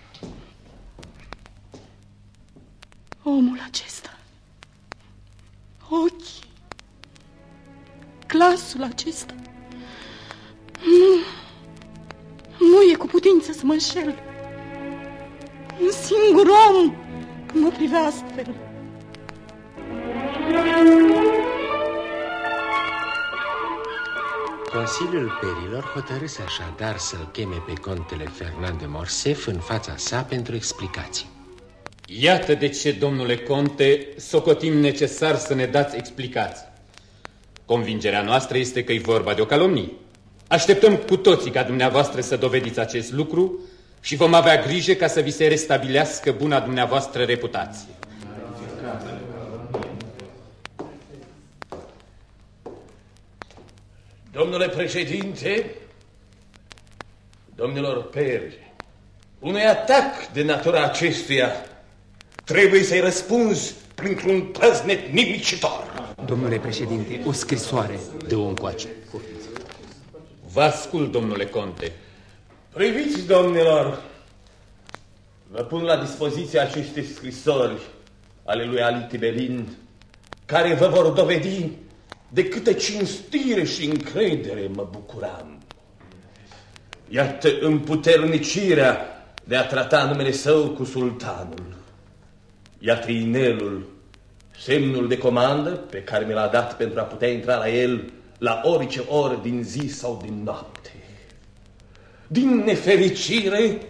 Omul acesta, ochii, glasul acesta, nu e cu putință să mă înșel. Un singur om mă privea astfel.
Consiliul Perilor hotărâse așadar să-l cheme pe contele Fernand de Morcerf în fața sa pentru explicații.
Iată de ce, domnule conte, socotim necesar să ne dați explicații. Convingerea noastră este că e vorba de o calomnie. Așteptăm cu toții ca dumneavoastră să dovediți acest lucru și vom avea grijă ca să vi se restabilească buna dumneavoastră reputație.
Domnule președinte, domnilor peri, unui atac de natura acestuia trebuie să-i răspunzi printr-un trăznet nimicitor.
Domnule președinte, o scrisoare.
Dă-o încoace. Vă ascult, domnule conte. Priviți, domnilor, vă pun la dispoziție aceste scrisori ale lui Ali Tebelin, care vă vor dovedi de câtă cinstire și încredere mă bucuram. Iată împuternicirea de a trata numele său cu sultanul. Iată inelul, semnul de comandă pe care mi l-a dat pentru a putea intra la el la orice oră din zi sau din noapte. Din nefericire,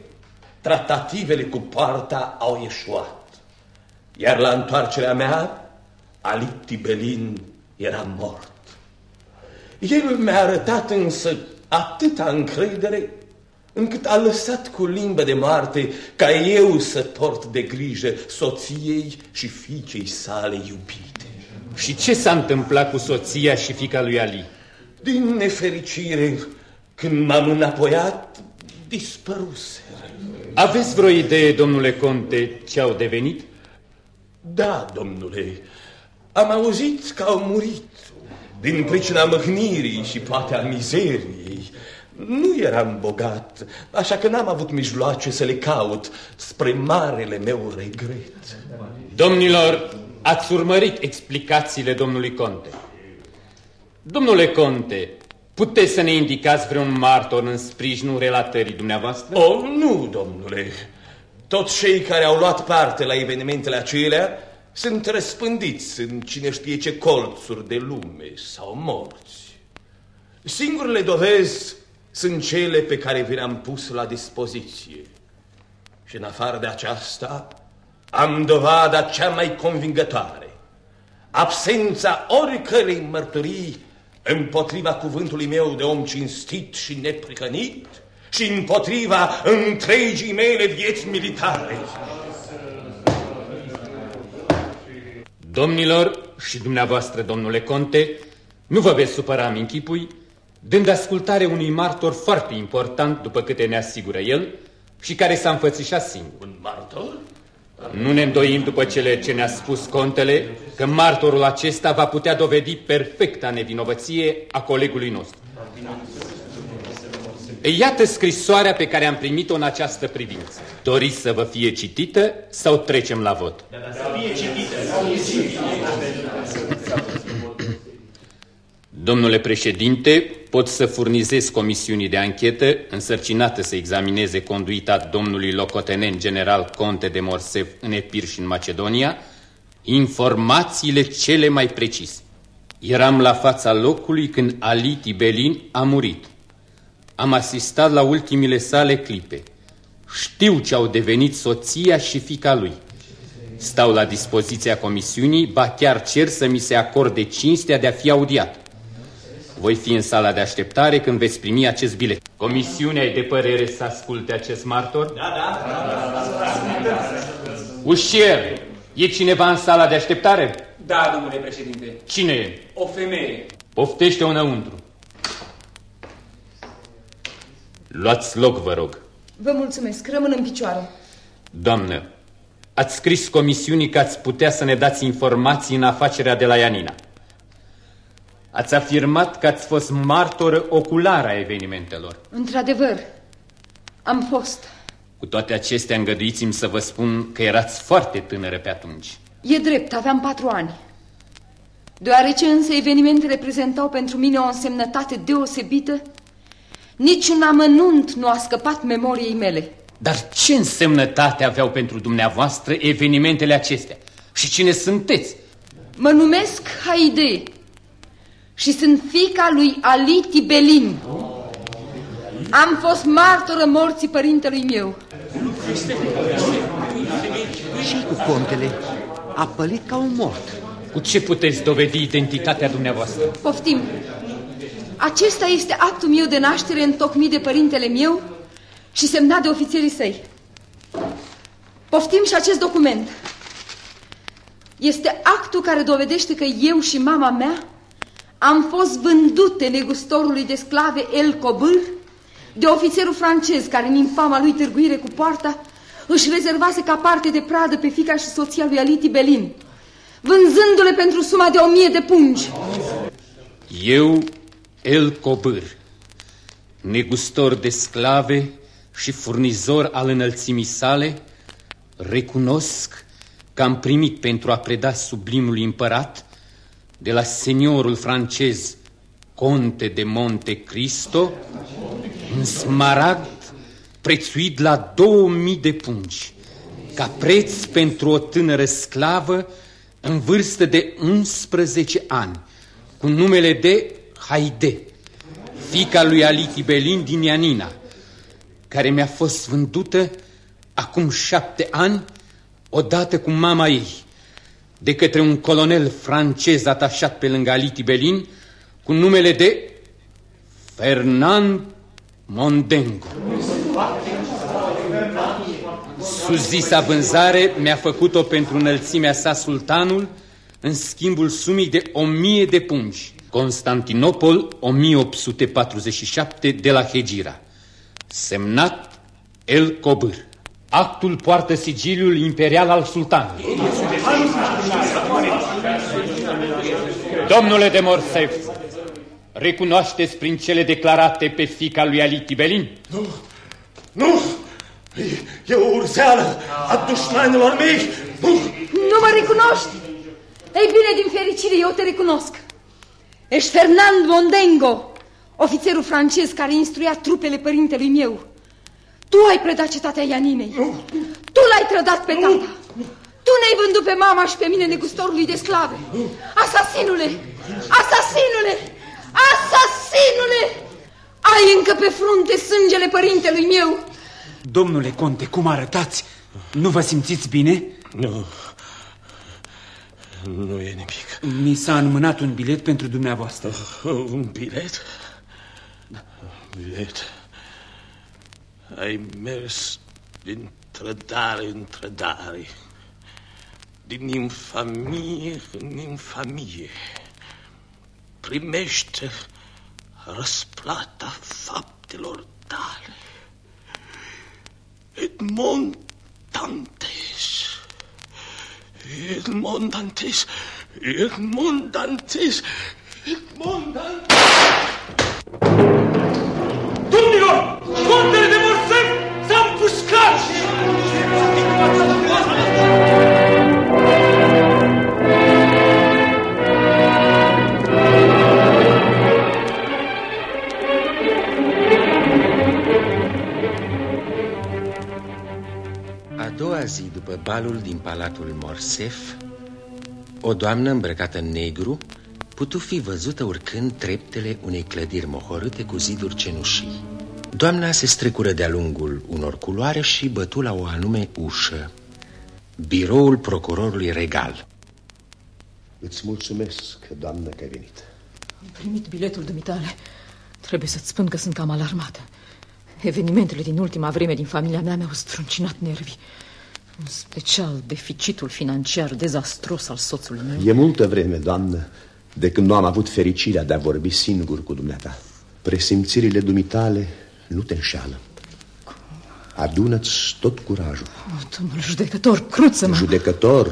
tratativele cu poarta au ieșuat, iar la întoarcerea mea Ali Tibelin era mort. El mi-a arătat însă atâta încredere încât a lăsat cu limbă de moarte ca eu să port de grijă soției și fiicei sale iubite.
Și ce s-a întâmplat cu soția și fiica lui Ali?
Din nefericire, când m-am înapoiat, dispăruseră.
Aveți vreo idee, domnule conte, ce au devenit?
Da, domnule, am auzit că au murit din pricina mâhnirii și poate a mizeriei. Nu eram bogat, așa că n-am avut mijloace să le caut, spre marele meu regret.
Domnilor, ați urmărit explicațiile domnului conte. Domnule conte, puteți să ne indicați vreun martor în sprijinul relatării dumneavoastră?
Oh, nu, domnule. Toți cei care au luat parte la evenimentele acelea sunt răspândiți în cine știe ce colțuri de lume sau morți. Singurele dovezi sunt cele pe care vi le-am pus la dispoziție. Și în afară de aceasta, am dovada cea mai convingătoare. Absența oricărei mărturii împotriva cuvântului meu de om cinstit și neprihănit și împotriva întregii mele vieți militare.
Domnilor și dumneavoastră, domnule conte, nu vă veți supăra, îmi închipui, dând ascultare unui martor foarte important, după câte ne asigură el, și care s-a înfățișat singur.
Un martor?
Nu ne îndoim, după cele ce ne-a spus contele, că martorul acesta va putea dovedi perfecta nevinovăție a colegului nostru. Iată scrisoarea pe care am primit-o în această privință. Doriți să vă fie citită sau trecem la vot? Domnule președinte, pot să furnizez comisiunii de anchetă însărcinată să examineze conduita domnului locotenent general Conte de Morcerf în Epir și în Macedonia informațiile cele mai precise. Eram la fața locului când Ali Tibelin a murit. Am asistat la ultimile sale clipe. Știu ce au devenit soția și fiica lui. Stau la dispoziția comisiunii, ba chiar cer să mi se acorde cinstea de a fi audiat. Voi fi în sala de așteptare când veți primi acest bilet. Comisiunea e de părere să asculte acest martor? Da. Ușier, e cineva în sala de așteptare?
Da, domnule președinte.
Cine e?
O femeie.
Poftește-o înăuntru. Luați loc, vă rog.
Vă mulțumesc, rămân în picioare.
Doamnă, ați scris comisiunii că ați putea să ne dați informații în afacerea de la Ianina. Ați afirmat că ați fost martoră oculară a evenimentelor.
Într-adevăr, am fost.
Cu toate acestea, îngăduiți-mi să vă spun că erați foarte tânără pe atunci.
E drept, aveam 4 ani. Deoarece însă evenimentele prezentau pentru mine o însemnătate deosebită, niciun amănunt nu a scăpat memoriei mele.
Dar ce însemnătate aveau pentru dumneavoastră evenimentele acestea? Și cine sunteți?
Mă numesc Haide și sunt fiica lui Ali Tibelin. Am fost martoră morții părintelui meu.
Și cu contele a pălit ca un mort.
Cu ce puteți dovedi identitatea dumneavoastră?
Poftim. Acesta este actul meu de naștere întocmit de părintele meu și semnat de ofițerii săi. Poftim și acest document. Este actul care dovedește că eu și mama mea am fost vândute negustorului de sclave El Cobâr de ofițerul francez care, în infama lui târguire cu poarta, își rezervase ca parte de pradă pe fiica și soția lui Ali Tibelin, vânzându-le pentru suma de 1000 de pungi.
Eu, El Cobâr, negustor de sclave și furnizor al înălțimii sale, recunosc că am primit pentru a preda sublimului împărat de la seniorul francez Conte de Monte Cristo un smaragd prețuit la 2000 de pungi, ca preț pentru o tânără sclavă în vârstă de 11 ani, cu numele de Haide, fiica lui Ali Tibelin din Ianina, care mi-a fost vândută acum 7 ani odată cu mama ei, de către un colonel francez atașat pe lângă Ali Tibelin cu numele de Fernand Mondengo. Zisa vânzare mi-a făcut-o pentru înălțimea sa sultanul în schimbul sumii de 1000 de pungi. Constantinopol, 1847 de la Hegira. Semnat El Kobâr. Actul poartă sigiliul imperial al sultanului. Domnule de Morcerf, recunoașteți prin cele declarate pe fiica lui Ali Tibelin?
Nu! E o urzeală a dușmanilor mei!
Nu mă recunoști? Ei bine, din fericire, eu te recunosc. Ești Fernand Mondengo, ofițerul francez care instruia trupele părintelui meu. Tu ai predat cetatea Ianinei. Tu l-ai trădat pe tata. Tu ne-ai vândut pe mama și pe mine negustorului de sclave. Asasinule! Asasinule! Asasinule! Ai încă pe frunte sângele părintelui meu.
Domnule conte, cum arătați? Nu vă simțiți bine?
Nu. Nu e nimic.
Mi s-a înmânat un bilet pentru dumneavoastră.
Un bilet? Bilet? Ai mers din trădare în trădare, din infamie în infamie. Primește răsplata faptelor tale. Edmond Dantes. Edmond Dantes. Edmond Dantes. Edmond Dantes.
Domnilor! Contele de Morcerf s-a împușcat!
A doua zi după balul din palatul Morcerf, o doamnă îmbrăcată în negru putu fi văzută urcând treptele unei clădiri mohorâte cu ziduri cenușii. Doamna se strecură de-a lungul unor culoare și bătu la o anume ușă. Biroul procurorului regal.
Îți mulțumesc, doamnă, că ai venit.
Am primit biletul dumitale. Trebuie să-ți spun că sunt cam alarmată. Evenimentele din ultima vreme din familia mea mi-au struncinat nervii. În special deficitul financiar dezastros al soțului meu.
E multă vreme, doamnă, de când nu am avut fericirea de a vorbi singur cu dumneata. Presimțirile dumitale nu te înșeală. Adună-ți tot curajul.
Domnul judecător, cruță-mă!
Judecător?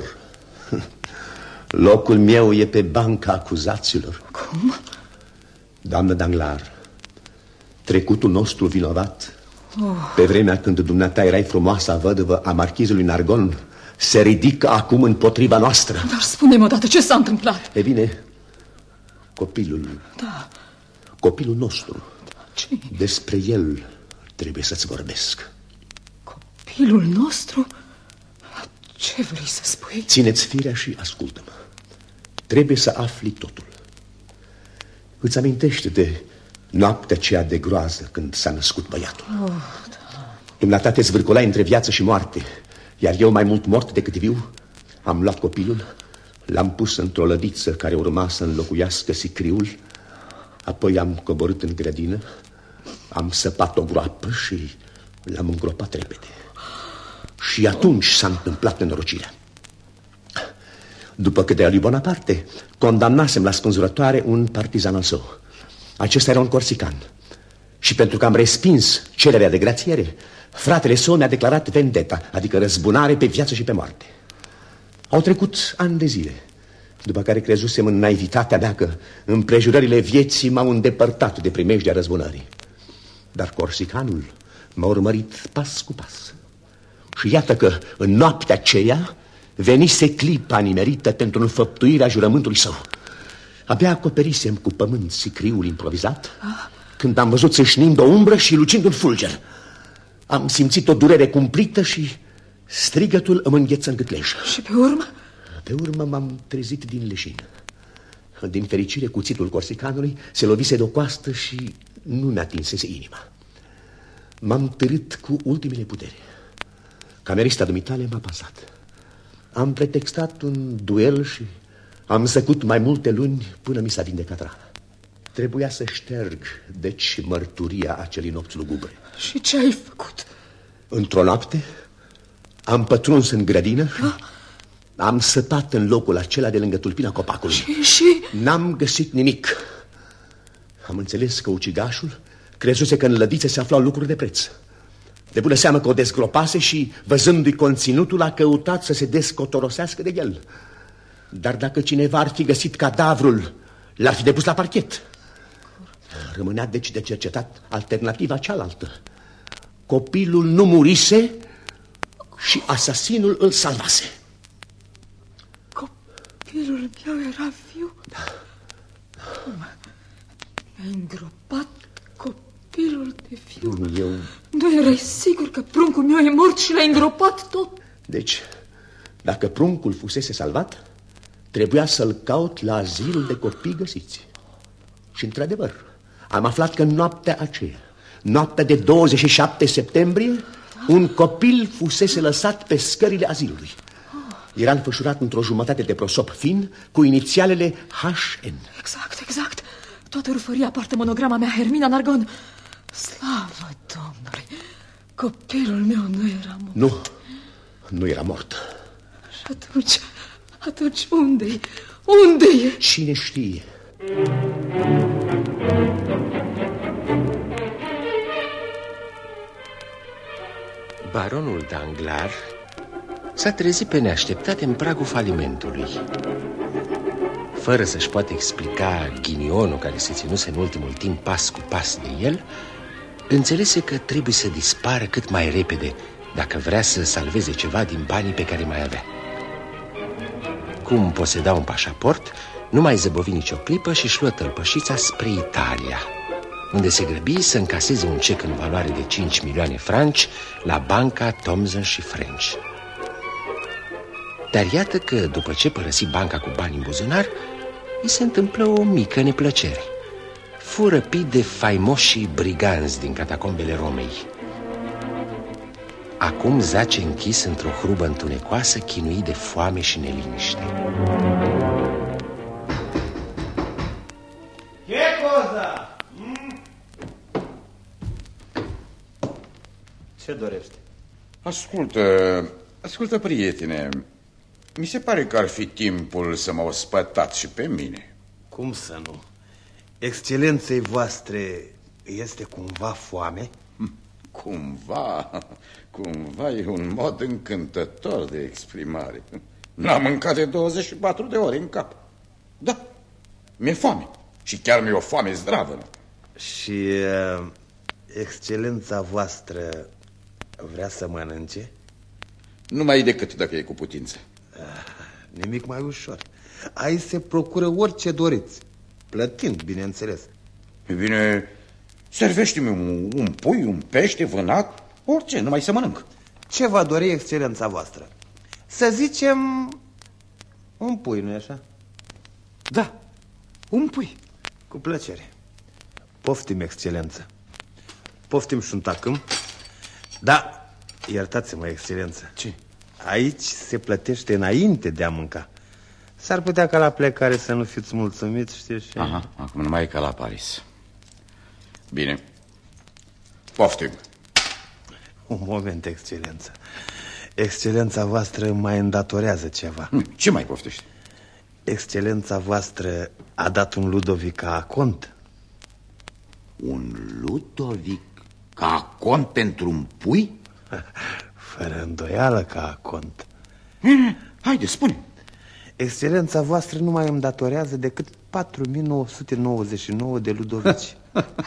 Locul meu e pe banca acuzaților.
Cum?
Doamnă Danglars, trecutul nostru vinovat, pe vremea când dumneata erai frumoasa vădăvă a marchizului Nargon, se ridică acum împotriva noastră.
Dar spune-mi odată ce s-a întâmplat.
E bine, copilul.
Da.
Copilul nostru.
Ce?
Despre el trebuie să-ți vorbesc.
Copilul nostru? Ce vrei să spui?
Ține-ți firea și ascultă-mă. Trebuie să afli totul. Îți amintește de noaptea aceea de groază când s-a născut băiatul.
Da.
Dumneata te zvârcolai între viață și moarte, iar eu, mai mult mort decât viu, am luat copilul, l-am pus într-o lădiță care urma să înlocuiască sicriul, apoi am coborât în grădină, am săpat o groapă și l-am îngropat repede. Și atunci s-a întâmplat nenorocirea. După căderea lui Bonaparte, condamnasem la spânzurătoare un partizan al său. Acesta era un corsican. Și pentru că am respins cererea de grațiere, fratele său mi-a declarat vendeta, adică răzbunare pe viață și pe moarte. Au trecut ani de zile, după care crezusem în naivitatea mea că împrejurările vieții m-au îndepărtat de primejdea răzbunării. Dar corsicanul m-a urmărit pas cu pas. Și iată că în noaptea aceea venise clipa nimerită pentru înfăptuirea jurământului său. Abia acoperisem cu pământ sicriul improvizat când am văzut țâșnind o umbră și lucind un fulger. Am simțit o durere cumplită și strigătul îmi îngheță în gâtlej.
Și pe urmă?
Pe urmă m-am trezit din leșin. Din fericire, cuțitul corsicanului se lovise de o coastă și nu mi-a atinsese inima. M-am târât cu ultimele puteri. Camerista dumitale m-a pasat. Am pretextat un duel și am săcut mai multe luni până mi s-a vindecat rana. Trebuia să șterg, deci, mărturia acelei nopți lugubre.
Și ce ai făcut?
Într-o noapte am pătruns în grădină, am săpat în locul acela de lângă tulpina copacului.
Și?
N-am găsit nimic. Am înțeles că ucigașul crezuse că în lădițe se aflau lucruri de preț. De bună seamă că o dezgropase și, văzându-i conținutul, a căutat să se descotorosească de el. Dar dacă cineva ar fi găsit cadavrul, l-ar fi depus la parchet. Rămânea deci de cercetat alternativa cealaltă. Copilul nu murise și asasinul îl salvase.
Copilul meu era viu?
Da.
Mi-ai îngropat copilul de viu.
Eu...
Nu erai sigur că pruncul meu e mort și l-ai îngropat tot?
Deci, dacă pruncul fusese salvat, trebuia să-l caut la azilul de copii găsiți. Și într-adevăr, am aflat că în noaptea aceea, noaptea de 27 septembrie, un copil fusese lăsat pe scările azilului. Era înfășurat într-o jumătate de prosop fin cu inițialele HN.
Exact. Toată rufăria poartă monograma mea, Hermina Nargon. Slavă Domnului! Copilul meu nu era mort.
Nu era mort.
Și atunci unde-i? Unde-i?
Cine știe?
Baronul Danglars s-a trezit pe neașteptate în pragul falimentului. Fără să-și poată explica ghinionul care se ținuse în ultimul timp pas cu pas de el, înțelese că trebuie să dispară cât mai repede dacă vrea să salveze ceva din banii pe care mai avea. Cum poseda un pașaport, nu mai zăbovi nicio clipă și își luă tălpășița spre Italia, unde se grăbi să încaseze un cec în valoare de 5 milioane franci la banca Thomson și French. Dar iată că, după ce părăsi banca cu bani în buzunar, îi se întâmplă o mică neplăcere. Fu răpit de faimoșii briganți din catacombele Romei. Acum zace închis într-o hrubă întunecoasă, chinuit de foame și neliniște.
Ce cosa? Ce dorești?
Ascultă, prietene. Mi se pare că ar fi timpul să mă ospătați și pe mine.
Cum să nu? Excelenței voastre este cumva foame?
Cumva e un mod încântător de exprimare. N-am mâncat de 24 de ore în cap. Da, mi-e foame. Și chiar mi-e o foame zdravă.
Și excelența voastră vrea să mănânce?
Numai decât dacă e cu putință.
Nimic mai ușor. Aici se procură orice doriți, plătind, bineînțeles.
E bine, servește-mi un pui, un pește vânat, orice, numai să mănânc.
Ce va dori excelența voastră? Să zicem un pui, nu-i așa?
Da, un pui.
Cu plăcere. Poftim, excelență. Poftim și un tacâm. Da, iertați-mă, excelență.
Ce?
Aici se plătește înainte de a mânca. S-ar putea ca la plecare să nu fiți mulțumiți, știi? Și...
Aha, acum numai e ca la Paris. Bine. Poftim.
Un moment, excelență. Excelența voastră mai îndatorează ceva.
Ce mai poftești?
Excelența voastră a dat un Ludovic ca cont.
Un Ludovic ca cont pentru un pui?
Fără îndoială ca cont.
Haide, spune.
Excelența voastră nu mai îmi datorează decât 4.999 de Ludovici.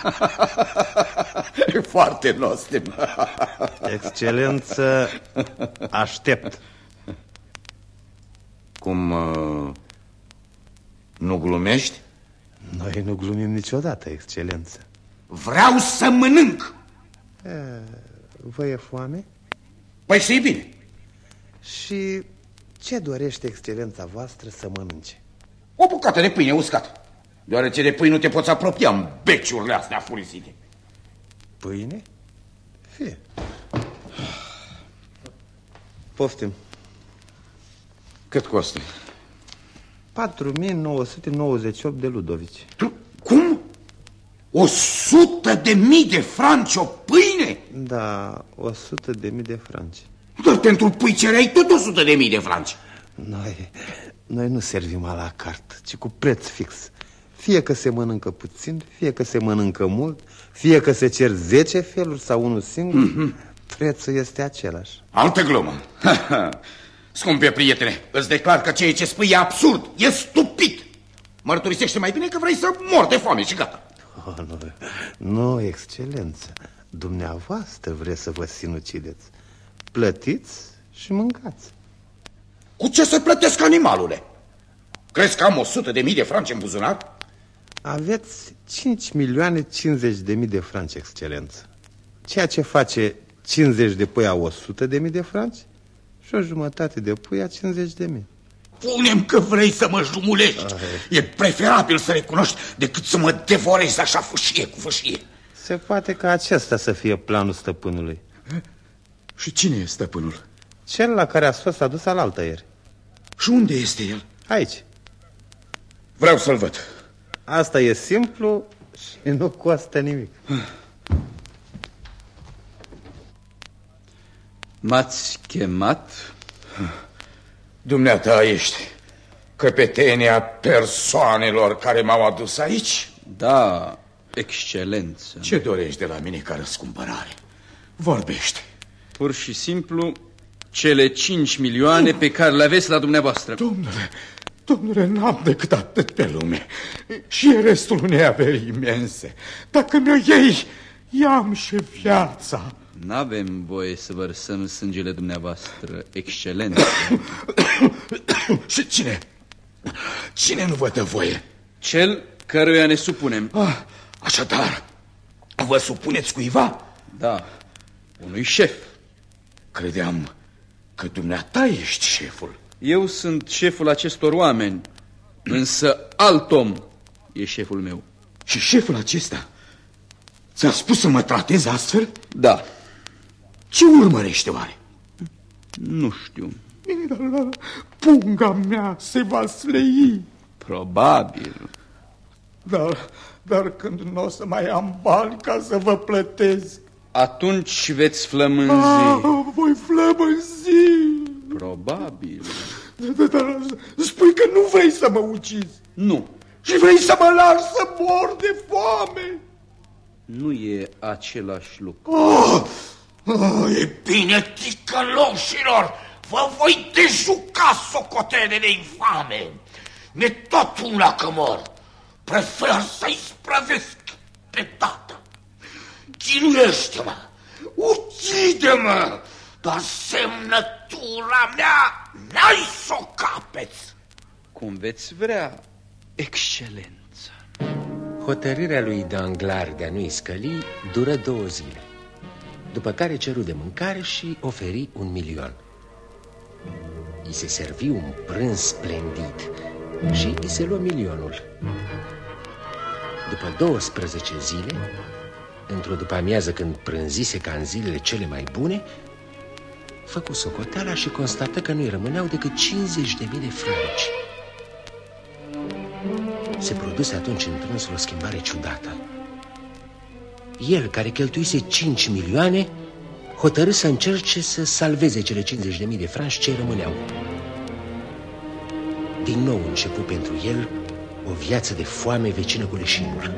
E foarte nostim.
Excelență, aștept.
Cum, nu glumești?
Noi nu glumim niciodată, excelență.
Vreau să mănânc.
Vă e foame?
Păi să-i bine.
Și ce dorește excelența voastră să mănânce?
O bucată de pâine uscat, deoarece de pâine nu te poți apropia în beciurile astea furisite.
Pâine? Fie. Poftim.
Cât costă?
4.998 de ludovici.
Cum? 100.000 de franci o pâine?
Da, 100.000 de franci.
Dar pentru pui cereai tot 100.000 de franci.
Noi nu servim a la carte, ci cu preț fix. Fie că se mănâncă puțin, fie că se mănâncă mult, fie că se cer 10 feluri sau unul singur, prețul este același.
Altă glumă. Scumpe prietene, îți declar că ceea ce spui e absurd, e stupid. Mărturisește mai bine că vrei să mor de foame și gata.
Nu, excelență. Dumneavoastră vreți să vă sinucideți. Plătiți și mâncați.
Cu ce să plătesc, animalule? Crezi că am 100.000 de franci în buzunar?
Aveți 5.050.000 de franci, excelență. Ceea ce face 50 de pui a 100.000 de franci și o jumătate de pui a 50.000.
Punem că vrei să mă jumulești. E preferabil să recunoști decât să mă devorezi așa fâșie cu fâșie.
Se poate ca acesta să fie planul stăpânului.
Și cine e stăpânul?
Cel la care ați fost adus alaltăieri.
Și unde este el?
Aici.
Vreau să-l văd.
Asta e simplu și nu costă nimic.
M-ați chemat?
Dumneata ești căpetenia persoanelor care m-au adus aici?
Da, excelență.
Ce dorești de la mine ca răscumpărare? Vorbește.
Pur și simplu cele 5 milioane pe care le aveți la dumneavoastră.
Domnule, n-am decât atât pe lume și e restul unei averi imense. Dacă mi-o iei, i-am și viața.
N-avem voie să vărsăm sângele dumneavoastră, excelență.
Și cine nu vă dă voie?
Cel căruia ne supunem.
Așadar, vă supuneți cuiva?
Da, unui șef.
Credeam că dumneata ești șeful.
Eu sunt șeful acestor oameni, însă alt om e șeful meu.
Și șeful acesta ți-a spus să mă tratez astfel?
Da.
Ce urmărește oare?
Nu știu.
Punga mea se va slăi.
Probabil.
Dar când nu o să mai am bani ca să vă plătesc,
atunci veți flămânzi.
Voi flămânzi.
Probabil.
Dar spui că nu vrei să mă ucizi.
Nu.
Și vrei să mă lași să mor de foame.
Nu e același lucru.
E bine, ticăloșilor, vă voi dejuca socotelele infame. Ne tot una că mor. Prefer să-i sprăvesc pe tată. Chinuiește-mă, ucide-mă, dar semnătura mea n-ai să o capeți.
Cum veți vrea, excelență.
Hotărârea lui Danglars de a nu-i scăli dură 2 zile, după care ceru de mâncare și oferi 1 milion. I se servi un prânz splendid și i se luă milionul. După 12 zile, într-o după-amiază când prânzise ca în zilele cele mai bune, făcu socoteala și constată că nu-i rămâneau decât 50.000 de franci. Se produse atunci în trânsul o schimbare ciudată. El, care cheltuise 5 milioane, hotărâ să încerce să salveze cele 50.000 de franci ce rămâneau. Din nou începu pentru el o viață de foame vecină cu leșinul.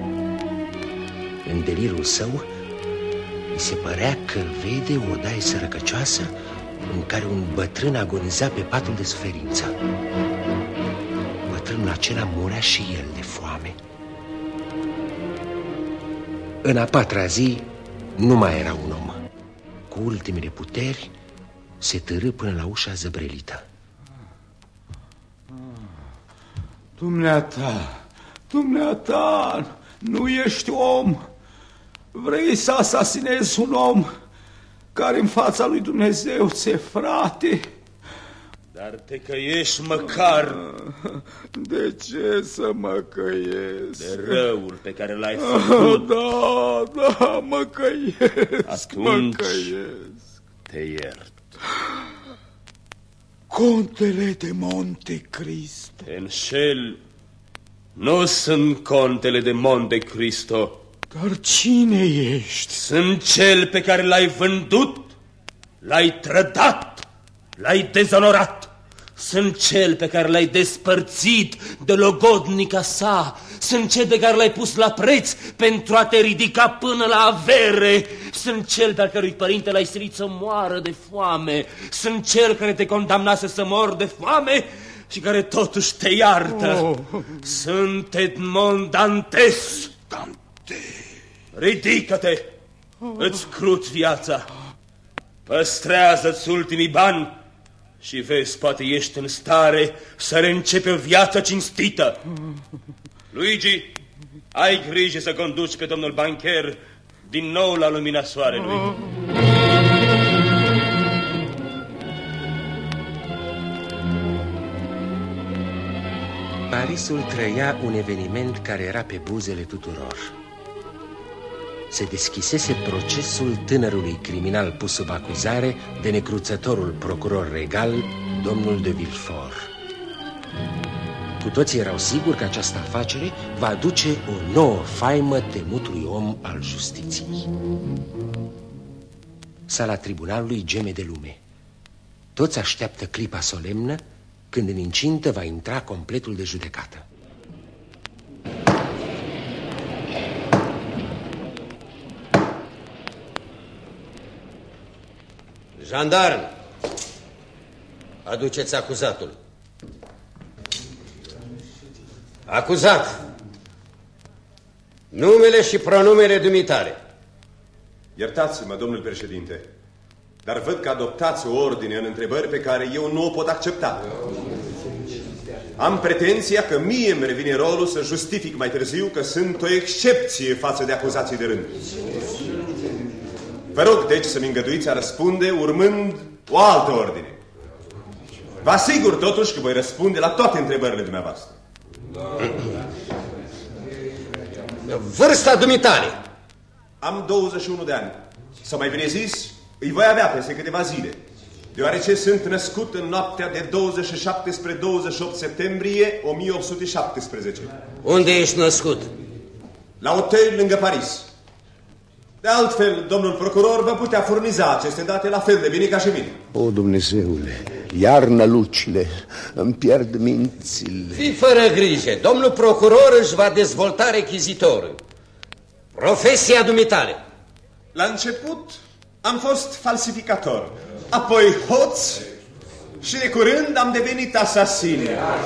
În delirul său, îi se părea că vede o odaie sărăcăcioasă în care un bătrân agoniza pe patul de suferință. Bătrânul acela murea și el de foame. În a 4-a zi nu mai era un om. Cu ultimele puteri se târâ până la ușa zăbrelită.
Dumneata, nu ești om. Vrei să asasinezi un om care în fața lui Dumnezeu ți-e frate?
Dar te căiești măcar.
De ce să mă căiesc?
De răul pe care l-ai făcut.
Da, mă căiesc.
Atunci
mă căiesc.
te iert.
Contele de Monte Cristo.
Te înșel. Nu sunt contele de Monte Cristo.
Dar cine ești?
Sunt cel pe care l-ai vândut, l-ai trădat, l-ai dezonorat. Sunt cel pe care l-ai despărțit de logodnica sa. Sunt cel pe care l-ai pus la preț pentru a te ridica până la avere. Sunt cel pe cărui părinte l-ai silit să moară de foame. Sunt cel care te condamnase să mori de foame și care totuși te iartă. Sunt Edmond Dantes. Ridică-te, îți cruți viața, păstrează-ți ultimii bani și vezi, poate ești în stare să reîncepi o viață cinstită. Luigi, ai grijă să conduci pe domnul bancher din nou la lumina soarelui.
Parisul trăia un eveniment care era pe buzele tuturor. Se deschisese procesul tânărului criminal pus sub acuzare de necruțătorul procuror regal, domnul de Villefort. Cu toții erau siguri că această afacere va aduce o nouă faimă temutului om al justiției. Sala tribunalului geme de lume. Toți așteaptă clipa solemnă când în incintă va intra completul de judecată.
Jandarm, aduceți acuzatul. Acuzat, numele și pronumele dumitale.
Iertați-mă, domnul președinte, dar văd că adoptați o ordine în întrebări pe care eu nu o pot accepta. Am pretenția că mie îmi revine rolul să justific mai târziu că sunt o excepție față de acuzații de rând. Vă rog, deci, să-mi îngăduiți a răspunde urmând o altă ordine. Vă asigur, totuși, că voi răspunde la toate întrebările dumneavoastră.
Vârsta dumitale?
Am 21 de ani. Sau mai bine zis, îi voi avea peste câteva zile, deoarece sunt născut în noaptea de 27 spre 28 septembrie 1817.
Unde ești născut?
La hotel lângă Paris. De altfel, domnul procuror vă putea furniza aceste date la fel de bine ca și mine.
O, Dumnezeule, iarnă lucile, îmi pierd mințile.
Fii fără grijă, domnul procuror își va dezvolta rechizitorul. Profesia dumitale?
La început am fost falsificator, apoi hoț și de curând am devenit asasin.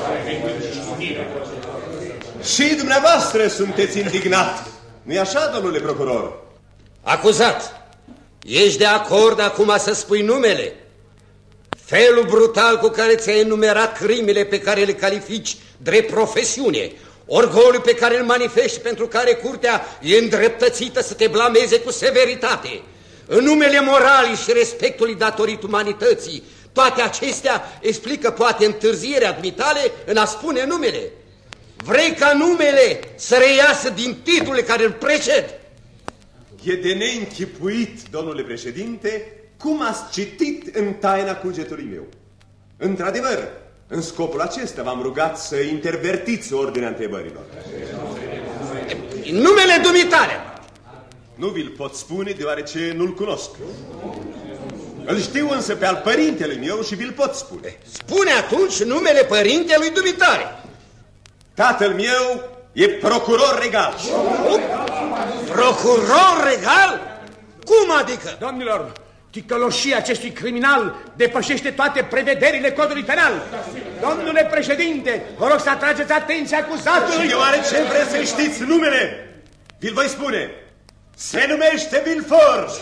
Și dumneavoastră sunteți indignat, nu-i așa, domnule procuror?
Acuzat, ești de acord acum să spui numele? Felul brutal cu care ți-ai enumerat crimele pe care le califici drept profesiune, orgoliul pe care îl manifesti pentru care curtea e îndreptățită să te blameze cu severitate, în numele moralii și respectului datorit umanității, toate acestea explică poate întârzierea dumitale în a spune numele. Vrei ca numele să reiasă din titlurile care îl preced?
E de neînchipuit, domnule președinte, cum ați citit în taina cugetului meu. Într-adevăr, în scopul acesta v-am rugat să intervertiți ordinea întrebărilor.
Numele dumitale!
Nu vi-l pot spune deoarece nu-l cunosc. Îl știu însă pe al părintelui meu și vi-l pot spune.
Spune atunci numele părintelui dumitale.
Tatăl meu e procuror regal.
Procuror regal? Cum adică?
Domnilor, ticăloșia acestui criminal depășește toate prevederile codului penal. Domnule președinte, vă rog să atrageți atenția acuzatului.
Și deoarece vreți să știți numele, vi-l voi spune. Se numește Villefort.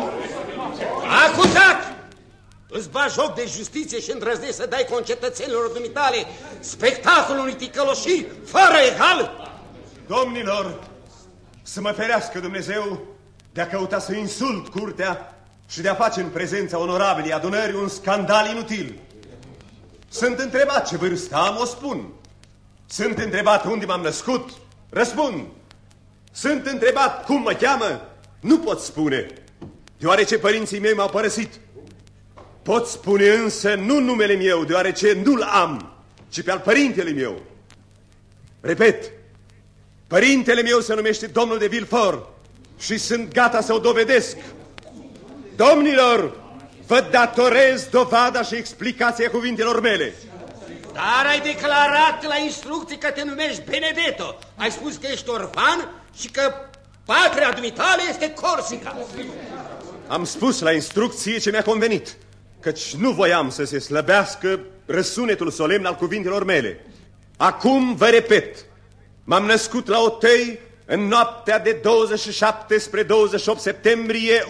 Acuzat! Îți bagi joc de justiție și îndrăznești să dai concetățenilor dumitale spectacolul unui ticăloșii fără egal?
Domnilor, să mă ferească Dumnezeu de a căuta să insult curtea și de a face în prezența onorabilei adunări un scandal inutil. Sunt întrebat ce vârstă am, o spun. Sunt întrebat unde m-am născut, răspund. Sunt întrebat cum mă cheamă, nu pot spune, deoarece părinții mei m-au părăsit. Pot spune însă nu numele meu, deoarece nu-l am, ci pe al părintele meu. Repet, părintele meu se numește domnul de Villefort și sunt gata să o dovedesc. Domnilor, vă datorez dovada și explicația cuvintelor mele.
Dar ai declarat la instrucții că te numești Benedetto. Ai spus că ești orfan și că patria dumitale este Corsica.
Am spus la instrucție ce mi-a convenit, căci nu voiam să se slăbească răsunetul solemn al cuvintelor mele. Acum vă repet, m-am născut la Auteuil în noaptea de 27 spre 28 septembrie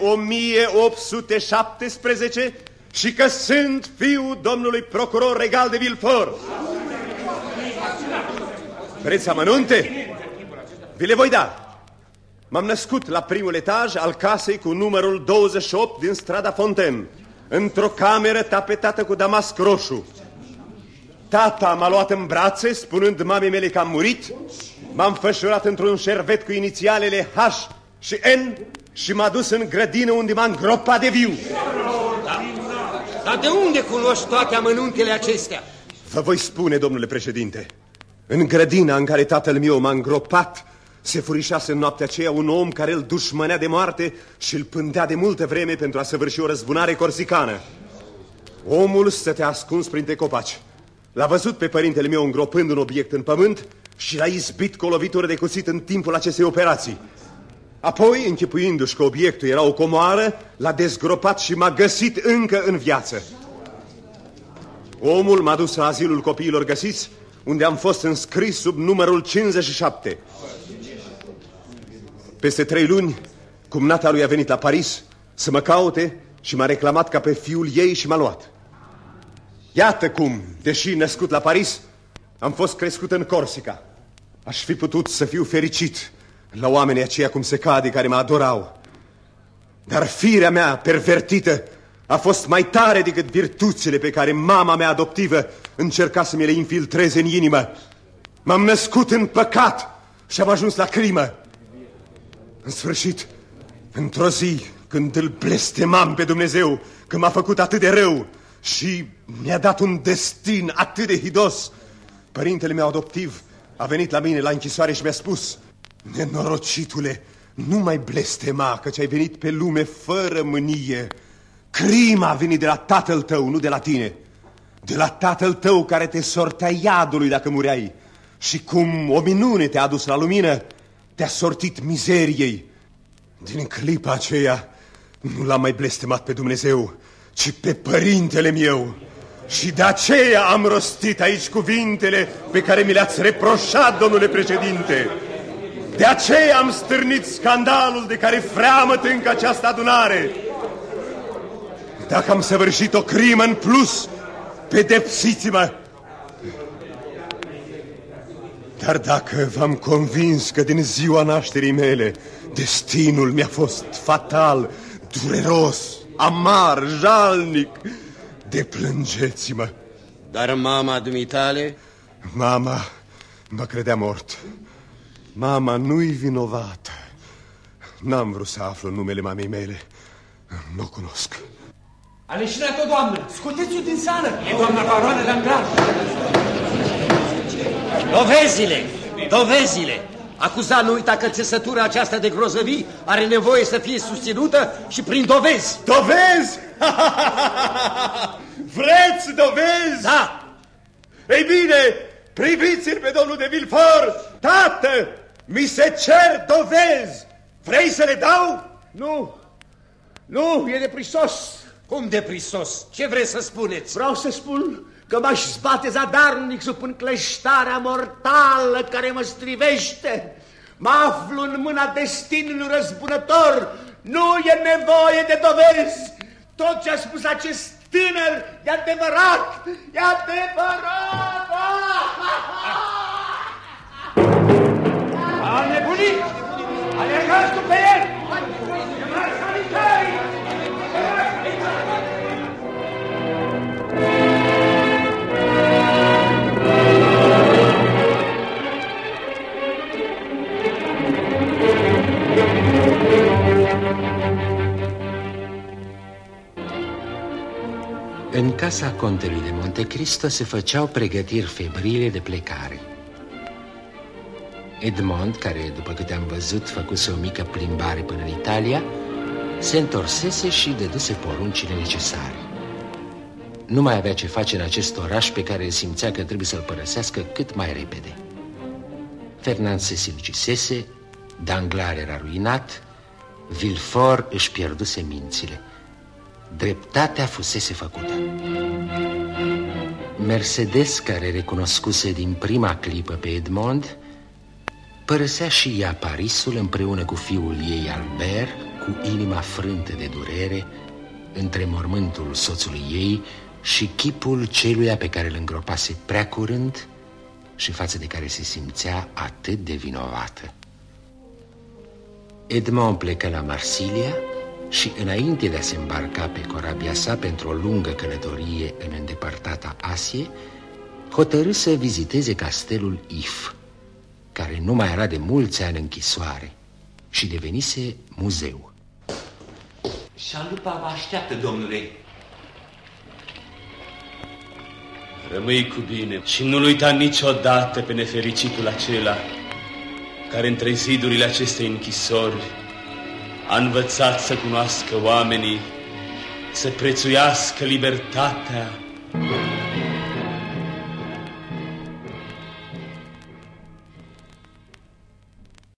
1817 și că sunt fiul domnului procuror regal de Villefort. Vreți amănunte? Vi le voi da. M-am născut la primul etaj al casei cu numărul 28 din strada Fontaine, într-o cameră tapetată cu damasc roșu. Tata m-a luat în brațe, spunând mamei mele că am murit, m-am fășurat într-un șervet cu inițialele H și N și m-a dus în grădină unde m-a îngropat de viu.
Dar de unde cunoști toate amănuntele acestea?
Vă voi spune, domnule președinte. În grădina în care tatăl meu m-a îngropat, se furișase în noaptea aceea un om care îl dușmănea de moarte și îl pândea de multă vreme pentru a săvârși o răzbunare corsicană. Omul stătea ascuns printre copaci. L-a văzut pe părintele meu îngropând un obiect în pământ și l-a izbit cu o lovitură de cuțit în timpul acestei operații. Apoi, închipuindu-și că obiectul era o comoară, l-a dezgropat și m-a găsit încă în viață. Omul m-a dus la azilul copiilor găsiți, unde am fost înscris sub numărul 57. Peste 3 luni, cumnata lui a venit la Paris să mă caute și m-a reclamat ca pe fiul ei și m-a luat. Iată cum, deși născut la Paris, am fost crescut în Corsica. Aș fi putut să fiu fericit la oamenii aceia cum se cade, care mă adorau. Dar firea mea pervertită a fost mai tare decât virtuțile pe care mama mea adoptivă încerca să mi le infiltreze în inimă. M-am născut în păcat și am ajuns la crimă. În sfârșit, într-o zi, când îl blestemam pe Dumnezeu că m-a făcut atât de rău și mi-a dat un destin atât de hidos, părintele meu adoptiv a venit la mine la închisoare și mi-a spus: nenorocitule, nu mai blestema, căci ai venit pe lume fără mânie. Crima a venit de la tatăl tău, nu de la tine. De la tatăl tău care te sortea iadului dacă mureai. Și cum o minune te-a adus la lumină, te-a sortit mizeriei. Din clipa aceea nu l-am mai blestemat pe Dumnezeu, ci pe părintele meu. Și de aceea am rostit aici cuvintele pe care mi le-ați reproșat, domnule președinte. De aceea am stârnit scandalul de care freamăt încă această adunare. Dacă am săvârșit o crimă în plus, pedepsiți-mă. Dar dacă v-am convins că din ziua nașterii mele destinul mi-a fost fatal, dureros, amar, jalnic, deplângeți-mă.
Dar mama dumitale?
Mama mă credea mort. Mama nu-i vinovată. N-am vrut să aflu numele mamei mele. Nu o cunosc.
Aleșinat-o, doamnă! Scoteți-o din sală! E doamna baroană Danglars!
Dovezile! Acuzat nu uita că țesătura aceasta de grozăvii are nevoie să fie susținută și prin dovezi.
Dovezi? Vreți dovezi?
Da!
Ei bine, priviți-l pe domnul de Villefort! Tată, mi se cer dovezi! Vrei să le dau?
Nu, e deprisos.
Cum deprisos? Ce vreți să spuneți?
Vreau să spun că m-aș zbate zadarnic sub încleștarea mortală care mă strivește. Mă aflu în mâna destinului răzbunător. Nu e nevoie de dovezi. Tot ce a spus acest tânăr e adevărat. E adevărat!
A nebunit! Alergați pe el! Chemați sanitarii!
În casa contelui de Monte Cristo se făceau pregătiri febrile de plecare. Edmond, care, după câte am văzut, făcuse o mică plimbare până în Italia, se întorsese și dăduse poruncile necesare. Nu mai avea ce face în acest oraș pe care simțea că trebuie să-l părăsească cât mai repede. Fernand se silucisese, Danglars era ruinat, Villefort își pierduse mințile. Dreptatea fusese făcută. Mercedes, care recunoscuse din prima clipă pe Edmond, părăsea și ea Parisul împreună cu fiul ei Albert, cu inima frântă de durere între mormântul soțului ei și chipul celuia pe care îl îngropase prea curând și față de care se simțea atât de vinovată. Edmond plecă la Marsilia și, înainte de a se îmbarca pe corabia sa pentru o lungă călătorie în îndepărtata Asie, hotărâ să viziteze castelul If, care nu mai era de mulți ani închisoare și devenise muzeu.
Șalupa vă așteaptă, domnule. Rămâi cu bine și nu-l uita niciodată pe nefericitul acela care între zidurile acestei închisori a învățat să cunoască oamenii, să prețuiască libertatea